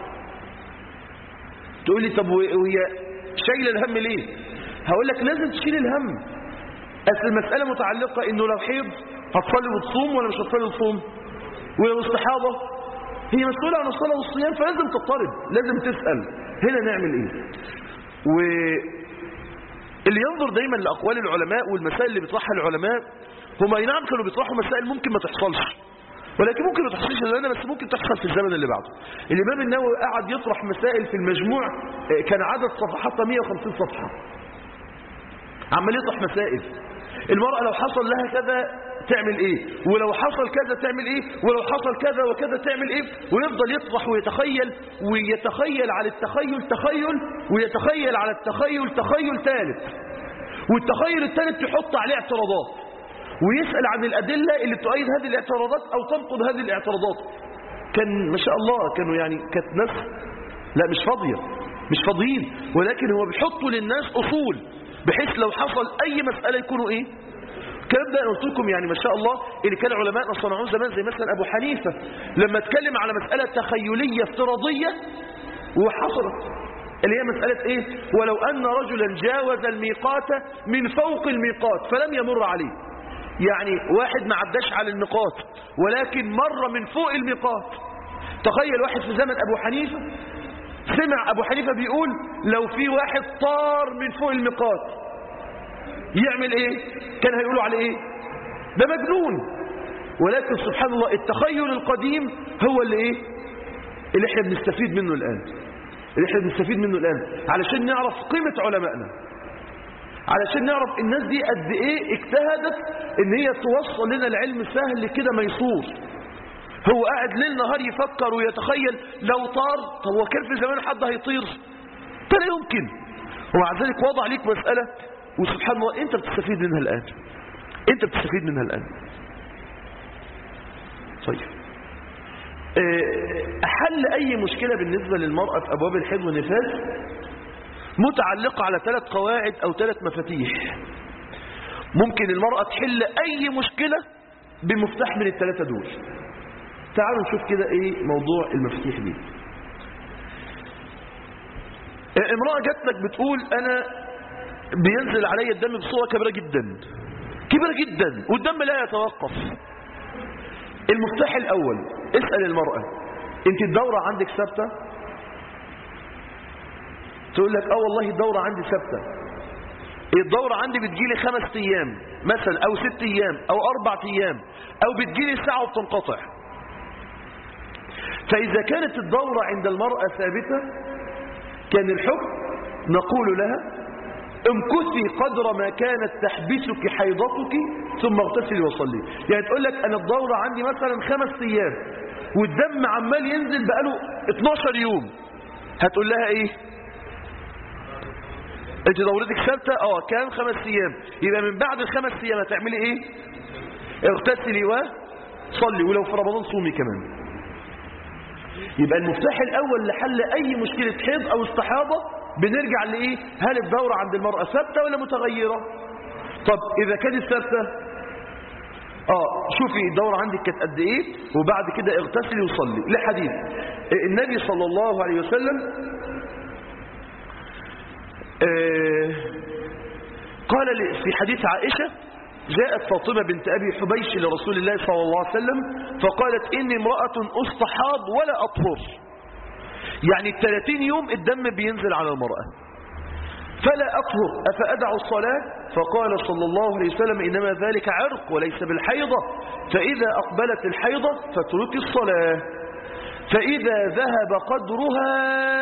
تقول لي طب وهي شايله الهم ليه؟ هقول لك لازم تشيل الهم. أصل المسألة متعلقة إنه لو حيض هتصلي وتصوم ولا مش هتصلي وتصوم، ولو استحاضة هي مسؤولة عن الصلاة والصيام، فلازم تضطرب، لازم تسأل هنا نعمل إيه. واللي ينظر دايما لأقوال العلماء والمسائل اللي بيطرحها العلماء، هم أي نعم كانوا بيطرحوا مسائل ممكن ما تحصلش، ولكن ممكن ما تحصلش لنا، بس ممكن تحصل في الزمن اللي بعده. الإمام النووي قعد يطرح مسائل في المجموع، كان عدد صفحاتها 150 صفحة، عمال يطرح مسائل. المرأة لو حصل لها كذا تعمل ايه، ولو حصل كذا تعمل ايه، ولو حصل كذا وكذا تعمل ايه، ويفضل يطرح ويتخيل على التخيل تخيل، ويتخيل على التخيل تخيل ثالث، والتخيل الثالث يحط عليه اعتراضات، ويسأل عن الأدلة اللي تؤيد هذه الاعتراضات أو تنقض هذه الاعتراضات. كان ما شاء الله كانت ناس لا مش فاضيين، ولكن هو بيحطوا للناس أصول بحيث لو حصل أي مسألة يكونوا إيه. الكلام ده قلت لكم يعني ما شاء الله اللي كان علماءنا صنعوه زمان، زي مثلا أبو حنيفة لما اتكلم على مسألة تخيلية افتراضية وحصلت، اللي هي مسألة إيه؟ ولو أن رجلا جاوز الميقات من فوق الميقات فلم يمر عليه، يعني واحد ما عداش على الميقات ولكن مر من فوق الميقات، تخيل واحد في زمن أبو حنيفة سمع أبو حنيفة بيقول لو في واحد طار من فوق الميقات يعمل ايه؟ كان هيقولوا عليه ايه؟ ده مجنون. ولكن سبحان الله التخيل القديم هو اللي ايه؟ اللي احنا بنستفيد منه الآن علشان نعرف قيمة علمائنا، علشان نعرف الناس دي قد ايه اجتهدت ان هي توصل لنا العلم سهل كده ميسور. هو قاعد ليل نهار يفكر ويتخيل لو طار، طب هو كان في زمان حد هيطير؟ ده لا يمكن. ومع ذلك وضع ليك مسألة وسبحان الله انت بتستفيد منها الآن. طيب حل أي مشكلة بالنسبة للمرأة في أبواب الحيض والنفاس متعلقة على 3 قواعد أو 3 مفاتيح. ممكن المرأة تحل أي مشكلة بمفتاح من ال3 دول. تعالوا نشوف كده إيه موضوع المفاتيح دي. امرأة جات لك بتقول أنا بينزل علي الدم بصورة كبيرة جدا والدم لا يتوقف. المفتاح الأول اسأل المرأة انت الدورة عندك ثابتة؟ تقول لك والله الدورة عندي ثابتة. الدورة عندي بتجيلي 5 أيام مثلا أو 6 أيام أو 4 أيام أو بتجيلي ساعة وبتنقطع. فإذا كانت الدورة عند المرأة ثابتة كان الحكم نقول لها امكثي قدر ما كانت تحبسك حيضتك ثم اغتسلي وصلي. يعني تقول لك انا الدورة عندي مثلا 5 أيام والدم عمال ينزل بقاله 12 يوم، هتقول لها ايه؟ انت دورتك ثابته كان 5 أيام، يبقى من بعد ال5 أيام هتعملي ايه؟ اغتسلي وصلي، ولو في رمضان صومي كمان. يبقى المفتاح الاول لحل اي مشكلة حيض او استحاضة بنرجع لايه؟ هل الدورة عند المرأة ثابتة ولا متغيرة؟ طب اذا كانت ثابتة شوفي الدورة عندك كانت قد ايه وبعد كده اغتسلي وصلي. لحديث النبي صلى الله عليه وسلم قال في حديث عائشة جاءت فاطمة بنت أبي حبيش لرسول الله صلى الله عليه وسلم فقالت إني امرأة أستحاض ولا أطهر. يعني 30 يوم الدم بينزل على المرأة فلا أطهر أفأدع الصلاة؟ فقال صلى الله عليه وسلم إنما ذلك عرق وليس بالحيضة، فإذا أقبلت الحيضة فاتركي الصلاة، فإذا ذهب قدرها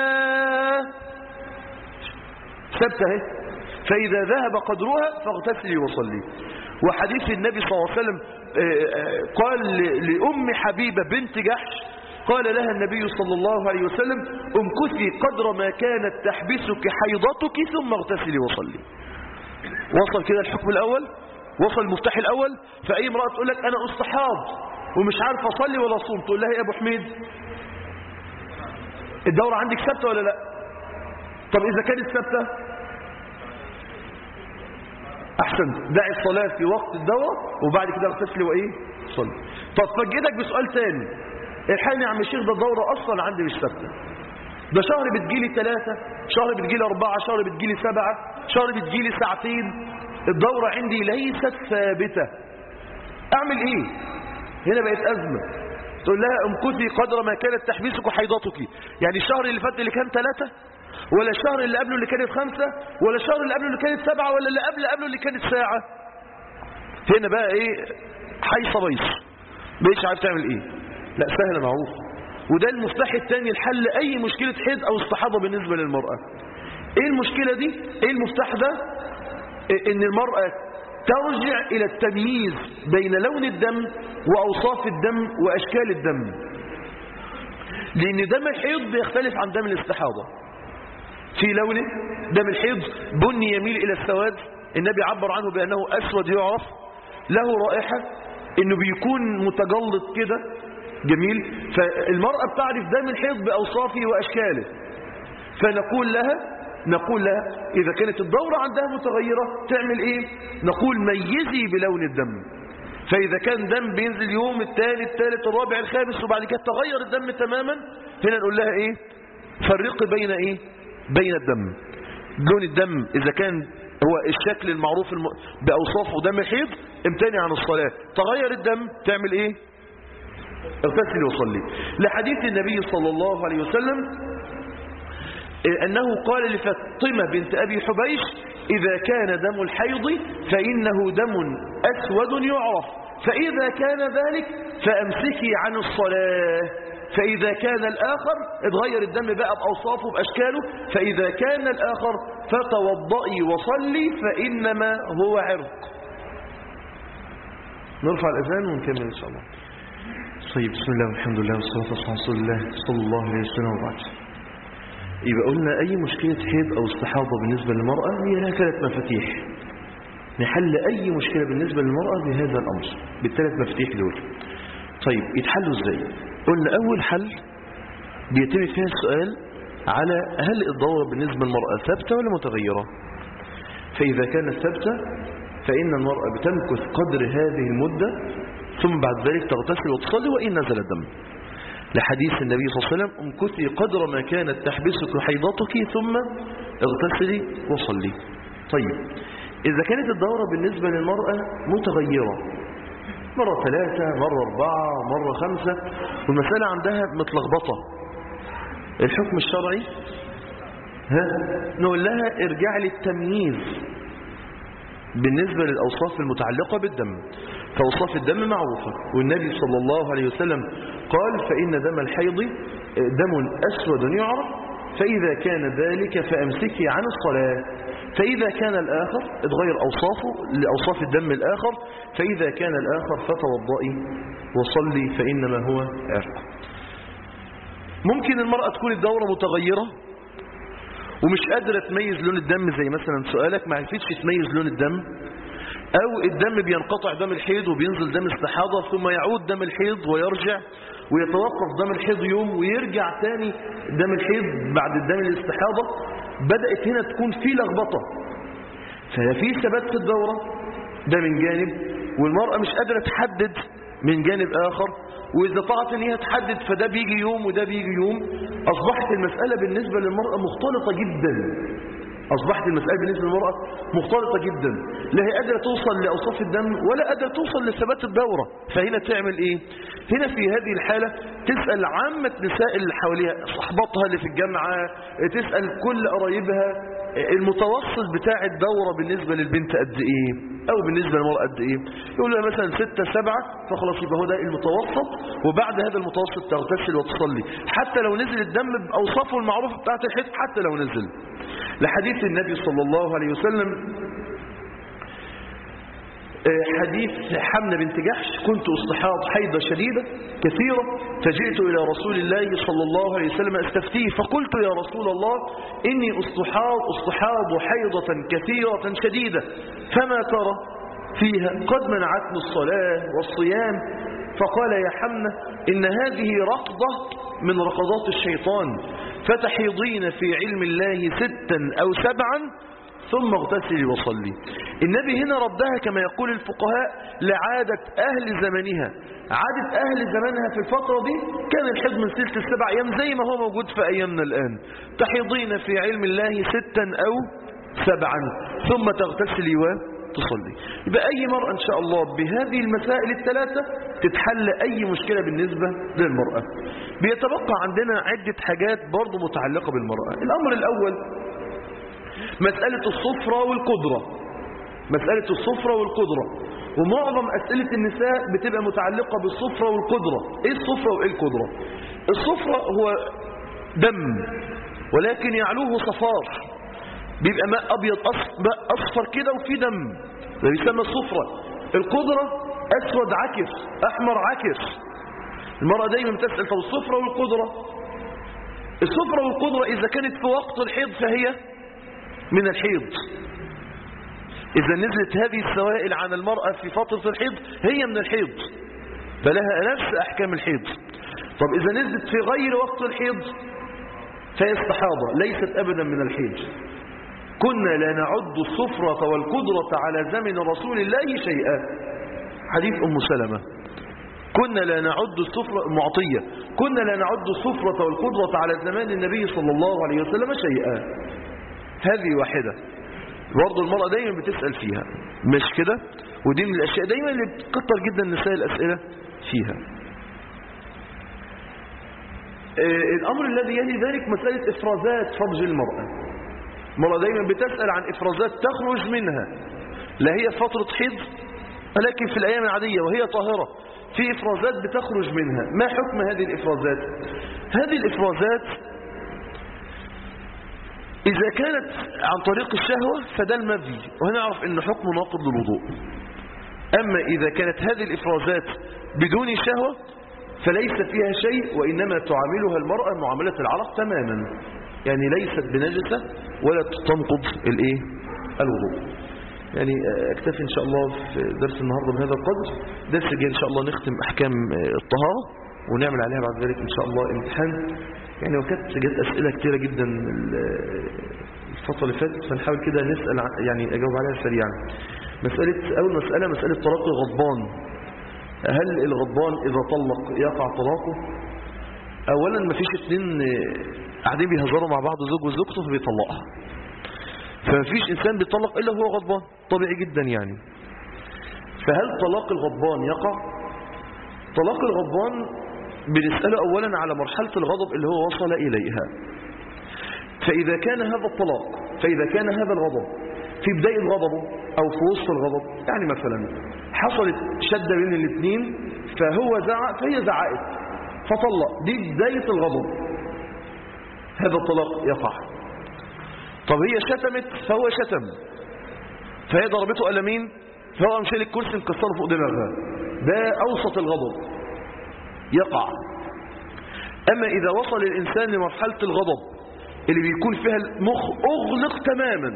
ثبته، فإذا ذهب قدرها فاغتسلي وصلي. وحديث النبي صلى الله عليه وسلم قال لأم حبيبة بنت جحش قال لها النبي صلى الله عليه وسلم امكثي قدر ما كانت تحبسك حيضتك ثم اغتسلي وصلي. وصل كده الحكم الأول، وصل المفتاح الأول. فأي امرأة تقول لك أنا أستحاض ومش عارف أصلي ولا أصوم، تقول لها يا أبو حميد الدورة عندك ثابتة ولا لا؟ طب إذا كانت ثابتة أحسن دعي الصلاة في وقت الدورة وبعد كده اغتسلي وإيه؟ صلي. طب فجدك بسؤال تاني، الحقني يا عم الشيخ ده الدورة أصلا عندي مش ثابتة، ده شهر بتجيلي 3، شهر بتجيلي 4، شهر بتجيلي 7، شهر بتجيلي 2 ساعة، الدورة عندي ليست ثابتة، أعمل إيه؟ هنا بقت أزمة. تقول لها امكثي قدر ما كانت تحبسك حيضتك، يعني الشهر اللي فات اللي كان 3 ولا الشهر اللي قبله اللي كانت 5 ولا الشهر اللي قبله اللي كانت 7 ولا اللي قبله اللي كانت ساعة. هنا بقى ايه؟ حيصة بيص، مش عارف تعمل ايه. لا سهل معروف. وده المفتاح الثاني لحل اي مشكلة حيض او استحاضة بالنسبة للمرأة. ايه المشكلة دي؟ ايه المفتاح ده؟ ان المرأة ترجع الى التمييز بين لون الدم واوصاف الدم واشكال الدم، لان دم الحيض بيختلف عن دم الاستحاضة. في لونه دم الحيض بني يميل إلى السواد، النبي عبر عنه بأنه أسود يعرف، له رائحة، إنه بيكون متجلط كده جميل. فالمرأة بتعرف دم الحيض بأوصافه وأشكاله، فنقول لها إذا كانت الدورة عندها متغيرة تعمل إيه؟ نقول ميزي بلون الدم. فإذا كان دم بينزل يوم الثاني الثالث الرابع الخامس وبعد كده تغير الدم تماما، هنا نقول لها إيه؟ فرقي بين إيه؟ بين الدم. لون الدم إذا كان هو الشكل المعروف بأوصافه دم الحيض امتنع عن الصلاة. تغير الدم تعمل إيه؟ اغتسلي وصلي. لحديث النبي صلى الله عليه وسلم أنه قال لفاطمة بنت أبي حبيش إذا كان دم الحيض فإنه دم أسود يعرف، فإذا كان ذلك فأمسكي عن الصلاة. فإذا كان الآخر اتغير الدم بقى بأوصافه بأشكاله، فإذا كان الآخر فتوضئي وصلي فإنما هو عرق. نرفع الأذان ونكمل إن شاء الله. طيب، بسم الله والحمد لله والصلاة والسلام على رسول الله صلى الله عليه وسلم وبعد. يبقى قلنا أي مشكلة حيض أو استحاضة بالنسبة للمرأة هي لها 3 مفاتيح. نحل أي مشكلة بالنسبة للمرأة بهذا الأمر بال3 مفاتيح دول. طيب، يتحلوا إزاي؟ قلنا أول حل بيتم فيها السؤال على هل الدورة بالنسبة للمرأة ثابتة ولا متغيرة. فإذا كانت ثابتة فإن المرأة بتمكث قدر هذه المدة ثم بعد ذلك تغتسل وتصلي وإن نزل الدم، لحديث النبي صلى الله عليه وسلم امكثي قدر ما كانت تحبسك حيضتك ثم اغتسلي وصلي. طيب، إذا كانت الدورة بالنسبة للمرأة متغيرة، مرة 3 مرة 4 مرة 5 والمسألة عندها متلخبطة، الحكم الشرعي نقول لها ارجع للتمييز بالنسبة للأوصاف المتعلقة بالدم. فأوصاف الدم معروفة، والنبي صلى الله عليه وسلم قال فإن دم الحيض دم أسود يعرف، فإذا كان ذلك فأمسكي عن الصلاة. فإذا كان الآخر اتغير أوصافه لأوصاف الدم الآخر، فإذا كان الآخر فتوضئي وصلي فإنما هو عرق. ممكن المرأة تكون الدورة متغيرة ومش قادرة تميز لون الدم، زي مثلا سؤالك ما عرفتش تميز لون الدم، أو الدم بينقطع دم الحيض وبينزل دم استحاضة ثم يعود دم الحيض ويرجع، ويتوقف دم الحيض يوم ويرجع تاني دم الحيض بعد الدم الاستحاضة. بدأت هنا تكون في لخبطة، ففي ثبات في الدورة ده من جانب، والمرأة مش قادرة تحدد من جانب آخر، وإذا طاعت ان هي تحدد فده بيجي يوم وده بيجي يوم. أصبحت المسألة بالنسبة للمرأة مختلطة جدا، أصبحت المسألة بالنسبة للمرأة مختلطة جدا، لا هي قادرة توصل لأوصاف الدم ولا قادرة توصل لثبات الدورة. فهنا تعمل إيه؟ هنا في هذه الحالة تسأل عامة نساء اللي حواليها، صحباتها اللي في الجامعة، تسأل كل قرايبها المتوسط بتاع الدورة بالنسبة للبنت قد إيه أو بالنسبة للمرأة قد إيه. يقول لها مثلا 6 7، فخلاص يبقى هو ده المتوسط، وبعد هذا المتوسط تغتسل وتصلي حتى لو نزل الدم بأوصافه المعروفة بتاعت الحيض، حتى لو نزل. لحديث النبي صلى الله عليه وسلم حديث حمنة بنت جحش كنت استحاض حيضة شديدة كثيرة فجئت إلى رسول الله صلى الله عليه وسلم استفتيه فقلت يا رسول الله إني استحاض حيضة كثيرة شديدة فما ترى فيها؟ قد منعتني الصلاة والصيام. فقال يا حمنة إن هذه رقضة من رقضات الشيطان، فتحيضين في علم الله 6 أو 7 ثم اغتسلي وصلي. النبي هنا ردها كما يقول الفقهاء لعادة أهل زمنها. عادة أهل زمنها في الفترة دي كان الحيض من 6 ل 7 أيام زي ما هو موجود في أيامنا الآن. تحيضين في علم الله 6 أو 7 ثم تغتسلي وتصلي. يبقى أي مرأة إن شاء الله بهذه المسائل الثلاثة تتحل أي مشكلة بالنسبة للمرأة. بيتبقى عندنا عدة حاجات برضو متعلقة بالمرأة. الأمر الأول مسألة الصفرة والقدرة. مسألة الصفرة والقدرة، ومعظم أسئلة النساء بتبقى متعلقة بالصفرة والقدرة. إيه الصفرة وإيه القدرة؟ الصفرة هو دم ولكن يعلوه صفار، بيبقى ماء أبيض أصفر كده وفي دم، ده بيسمى الصفرة. القدرة أسود عكس أحمر عكس. المرأة دايما بتسأل في الصفرة والقدرة. الصفرة والقدرة إذا كانت في وقت الحيض فهي من الحيض. إذا نزلت هذه السوائل عن المرأة في فترة الحيض هي من الحيض، فلها نفس أحكام الحيض. طب إذا نزلت في غير وقت الحيض فهي استحاضة، ليست أبدا من الحيض. كنا لا نعد الصفرة والقدرة على زمن رسول الله شيئا، حديث أم سلمة. كنا لا نعد الصفرة معطية، كنا لا نعد الصفرة والقدرة على زمان النبي صلى الله عليه وسلم شيئا. هذه واحدة برضو المرأة دايما بتسأل فيها، مش كده؟ ودي من الأشياء دايما اللي بتكتر جدا نساء الأسئلة فيها. الأمر الذي يلي ذلك مسألة إفرازات فرج المرأة. المرأة دايما بتسأل عن إفرازات تخرج منها، لا هي فترة حيض ولكن في الأيام العادية وهي طاهرة في إفرازات بتخرج منها. ما حكم هذه الإفرازات؟ هذه الإفرازات إذا كانت عن طريق الشهوة فده المذي، وهنعرف أنه حكم ناقض للوضوء. أما إذا كانت هذه الإفرازات بدون شهوة فليس فيها شيء، وإنما تعاملها المرأة معاملة العلق تماما، يعني ليست بنجسة ولا تنقض الوضوء. يعني اكتفي إن شاء الله في درس النهاردة بهذا القدر. درس الجاي إن شاء الله نختم أحكام الطهارة ونعمل عليها بعد ذلك إن شاء الله امتحان. يعني وكانت جت أسئلة كتيرة جدا الفترة اللي فاتت، فنحاول كده نسأل يعني أجاوب عليها سريعا. أول مسألة مسألة طلاق الغضبان. هل الغضبان إذا طلق يقع طلاقه؟ أولا ما فيش اتنين قاعدين بيهزروا مع بعض زوج وزوجته فبيطلقها، فما فيش إنسان بيطلق إلا هو غضبان، طبيعي جدا يعني. فهل طلاق الغضبان يقع؟ طلاق الغضبان بنسأله أولا على مرحلة الغضب اللي هو وصل إليها. فإذا كان هذا الطلاق، فإذا كان هذا الغضب في بداية غضبه أو في وسط الغضب، يعني مثلا حصلت شدة بين الاثنين فهو زعق فهي زعقت فطلق، دي بداية الغضب، هذا الطلاق يقع. طب هي شتمت فهو شتم فهي ضربته قلمين فهو مشيل الكرسي مكسره فوق دماغها، ده أوسط الغضب يقع. أما إذا وصل الإنسان لمرحلة الغضب اللي بيكون فيها المخ أغلق تماما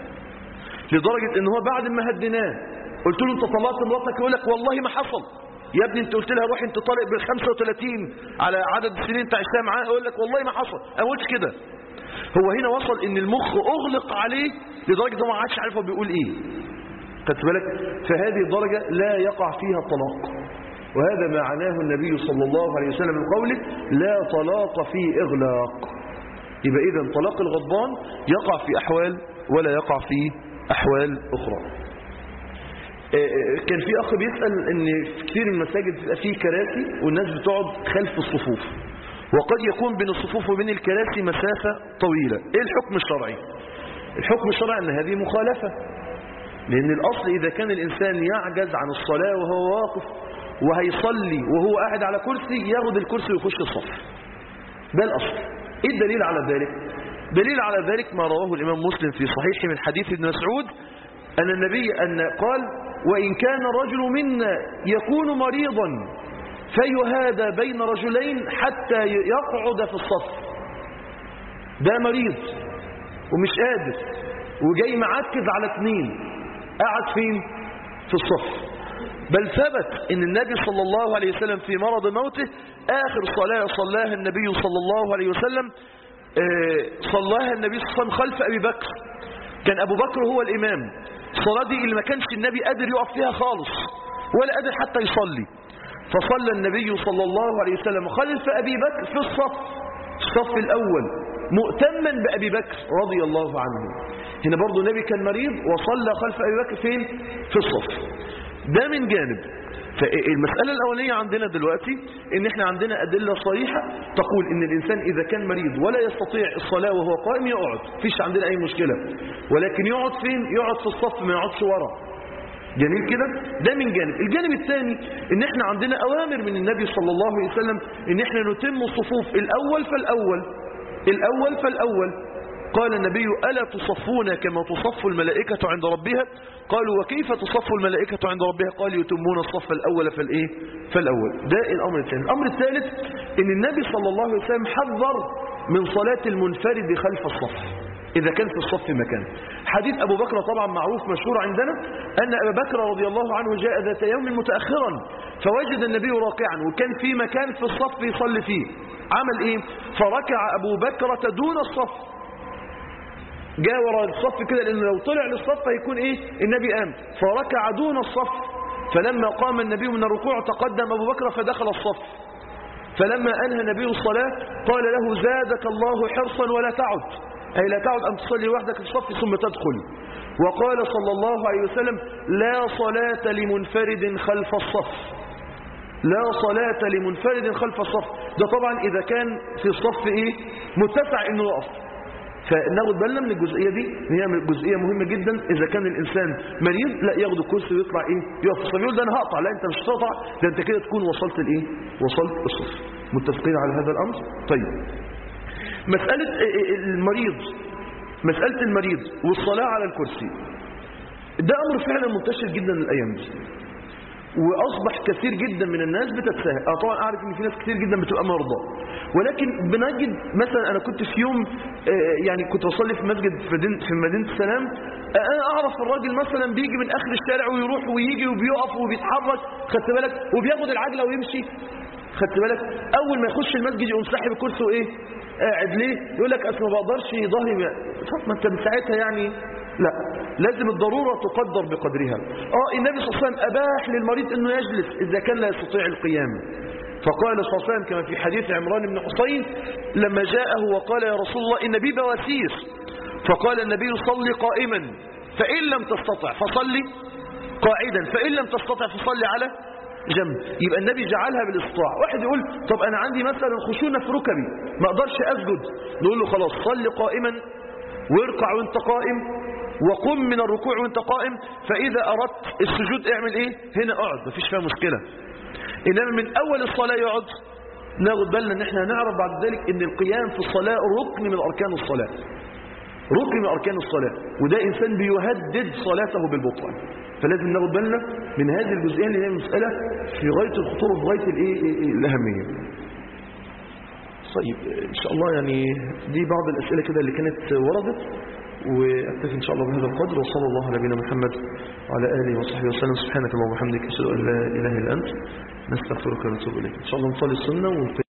لدرجة إن هو بعد ما هدناه قلت له أنت طلقت مراتك يقول لك والله ما حصل. يا ابني أنت قلت لها روح أنت طالق بال35 على عدد السنين أنت عشتها معاه، يقول لك والله ما حصل، أنا قلت كده. هو هنا وصل إن المخ أغلق عليه لدرجة إنه ما عادش عارف هو بيقول إيه. خدت بالك؟ فهذه الدرجة لا يقع فيها الطلاق، وهذا ما عناه النبي صلى الله عليه وسلم من قوله لا طلاق في إغلاق. يبقى إذن طلاق الغضبان يقع في أحوال ولا يقع في أحوال أخرى. كان في أخ بيسأل إن في كثير من المساجد بيبقى فيه كراسي والناس بتقعد خلف الصفوف، وقد يكون بين الصفوف وبين الكراسي مسافة طويلة. إيه الحكم الشرعي؟ الحكم الشرعي أن هذه مخالفة، لأن الأصل إذا كان الإنسان يعجز عن الصلاة وهو واقف وهيصلي وهو قاعد على كرسي ياخد الكرسي ويخش الصف، ده الأصل. إيه الدليل على ذلك؟ دليل على ذلك ما رواه الإمام مسلم في صحيح من حديث ابن مسعود أن النبي قال وإن كان الرجل منا يكون مريضا فيهادى بين رجلين حتى يقعد في الصف. ده مريض ومش قادر وجاي معكز على 2، قاعد فين؟ في الصف. بل ثبت ان النبي صلى الله عليه وسلم في مرض موته آخر صلاة صلاها النبي صلى الله عليه وسلم صلاها النبي صلى الله عليه وسلم خلف أبي بكر. كان أبو بكر هو الإمام. الصلاة دي اللي ما كانش النبي قادر يقف فيها خالص ولا قادر حتى يصلي، فصلى النبي صلى الله عليه وسلم خلف أبي بكر في الصف الأول مؤتما بأبي بكر رضي الله عنه. هنا برضو النبي كان مريض وصلى خلف أبي بكر فين؟ في الصف. ده من جانب. فالمسألة الأولية عندنا دلوقتي إن إحنا عندنا أدلة صريحة تقول إن الإنسان إذا كان مريض ولا يستطيع الصلاة وهو قائم يقعد، فيش عندنا أي مشكلة، ولكن يقعد فين؟ يقعد في الصف، ما يقعدش ورا. جميل كده؟ ده من جانب. الجانب الثاني إن إحنا عندنا أوامر من النبي صلى الله عليه وسلم إن إحنا نتم الصفوف الأول فالأول. قال النبي ألا تصفون كما تصف الملائكة عند ربها؟ قالوا وكيف تصف الملائكة عند ربها؟ قال يتمون الصف الأول فالأول. ده الأمر الثاني. الأمر الثالث إن النبي صلى الله عليه وسلم حذر من صلاة المنفرد خلف الصف إذا كان في الصف مكان. حديث أبو بكر طبعا معروف مشهور عندنا أن أبا بكر رضي الله عنه جاء ذات يوم متأخرا فوجد النبي راكعا وكان في مكان في الصف يصلي فيه. عمل إيه؟ فركع أبو بكر دون الصف، جاء وراء الصف كده، لأنه لو طلع للصف هيكون إيه؟ النبي قام، فركع دون الصف. فلما قام النبي من الركوع تقدم أبو بكر فدخل الصف. فلما أنهى النبي الصلاة قال له زادك الله حرصا ولا تعد، أي لا تعد أن تصلي وحدك في الصف ثم تدخل. وقال صلى الله عليه وسلم لا صلاة لمنفرد خلف الصف. لا صلاة لمنفرد خلف الصف. ده طبعا إذا كان في الصف إيه متسع إنه يقف. فناخد بالنا من الجزئية دي، هي جزئية مهمة جدا. إذا كان الإنسان مريض لا ياخد الكرسي ويطلع إيه يقف الصف. يقول ده أنا هقطع، لا أنت مش هتقطع، ده أنت كده تكون وصلت الإيه وصلت الصف. متفقين على هذا الأمر؟ طيب، مسألة المريض والصلاة على الكرسي، ده أمر فعلا منتشر جدا الأيام دي، وأصبح كثير جدا من الناس بتتساهل. طبعا أعرف إن في ناس كثير جدا بتبقى مرضى، ولكن بنجد مثلا أنا كنت في يوم يعني كنت أصلي في مسجد في مدينة السلام، أنا أعرف الراجل مثلا بيجي من آخر الشارع ويروح ويجي وبيقف وبيتحرك، خدت بالك، وبياخد العجلة ويمشي، خدت بالك، أول ما يخش المسجد يقوم ساحب الكرسي وإيه قاعد. ليه؟ يقول لك أصل ما بقدرش ظهري. طب ما أنت من ساعتها يعني لا، لازم الضرورة تقدر بقدرها. النبي صلى الله عليه وسلم أباح للمريض أنه يجلس إذا كان لا يستطيع القيام. فقال صلى الله عليه وسلم كما في حديث عمران بن حصين لما جاءه وقال يا رسول الله إن بي بواسير، فقال النبي صل قائما فإن لم تستطع فصلي قاعدا فإن لم تستطع فصلي على جنب. يبقى النبي جعلها بالاستطاعة. واحد يقول طب أنا عندي مثلا خشونة في ركبي ما أقدرش أسجد، نقول له خلاص صلي قائما واركع وانت قائم، وقم من الركوع وانت قائم، فإذا أردت السجود اعمل ايه هنا اقعد، مفيش فيها مشكلة. إنما من أول الصلاة يقعد، ناخد بالنا ان احنا نعرف بعد ذلك ان القيام في الصلاة ركن من أركان الصلاة، ركن من أركان الصلاة، وده إنسان بيهدد صلاته بالبطلان. فلازم ناخد بالنا من هذه الجزئية اللي هي مسألة في غاية الخطورة وغاية الأهمية. طيب إن شاء الله يعني دي بعض الأسئلة كده اللي كانت وردت، وأكتفي إن شاء الله بهذا القدر، وصلى الله على نبينا محمد وعلى آله وصحبه وسلم. سبحانك اللهم وبحمدك أشهد أن لا إله إلا أنت نستغفرك ونتوب إليك. إن شاء الله نصلي السنة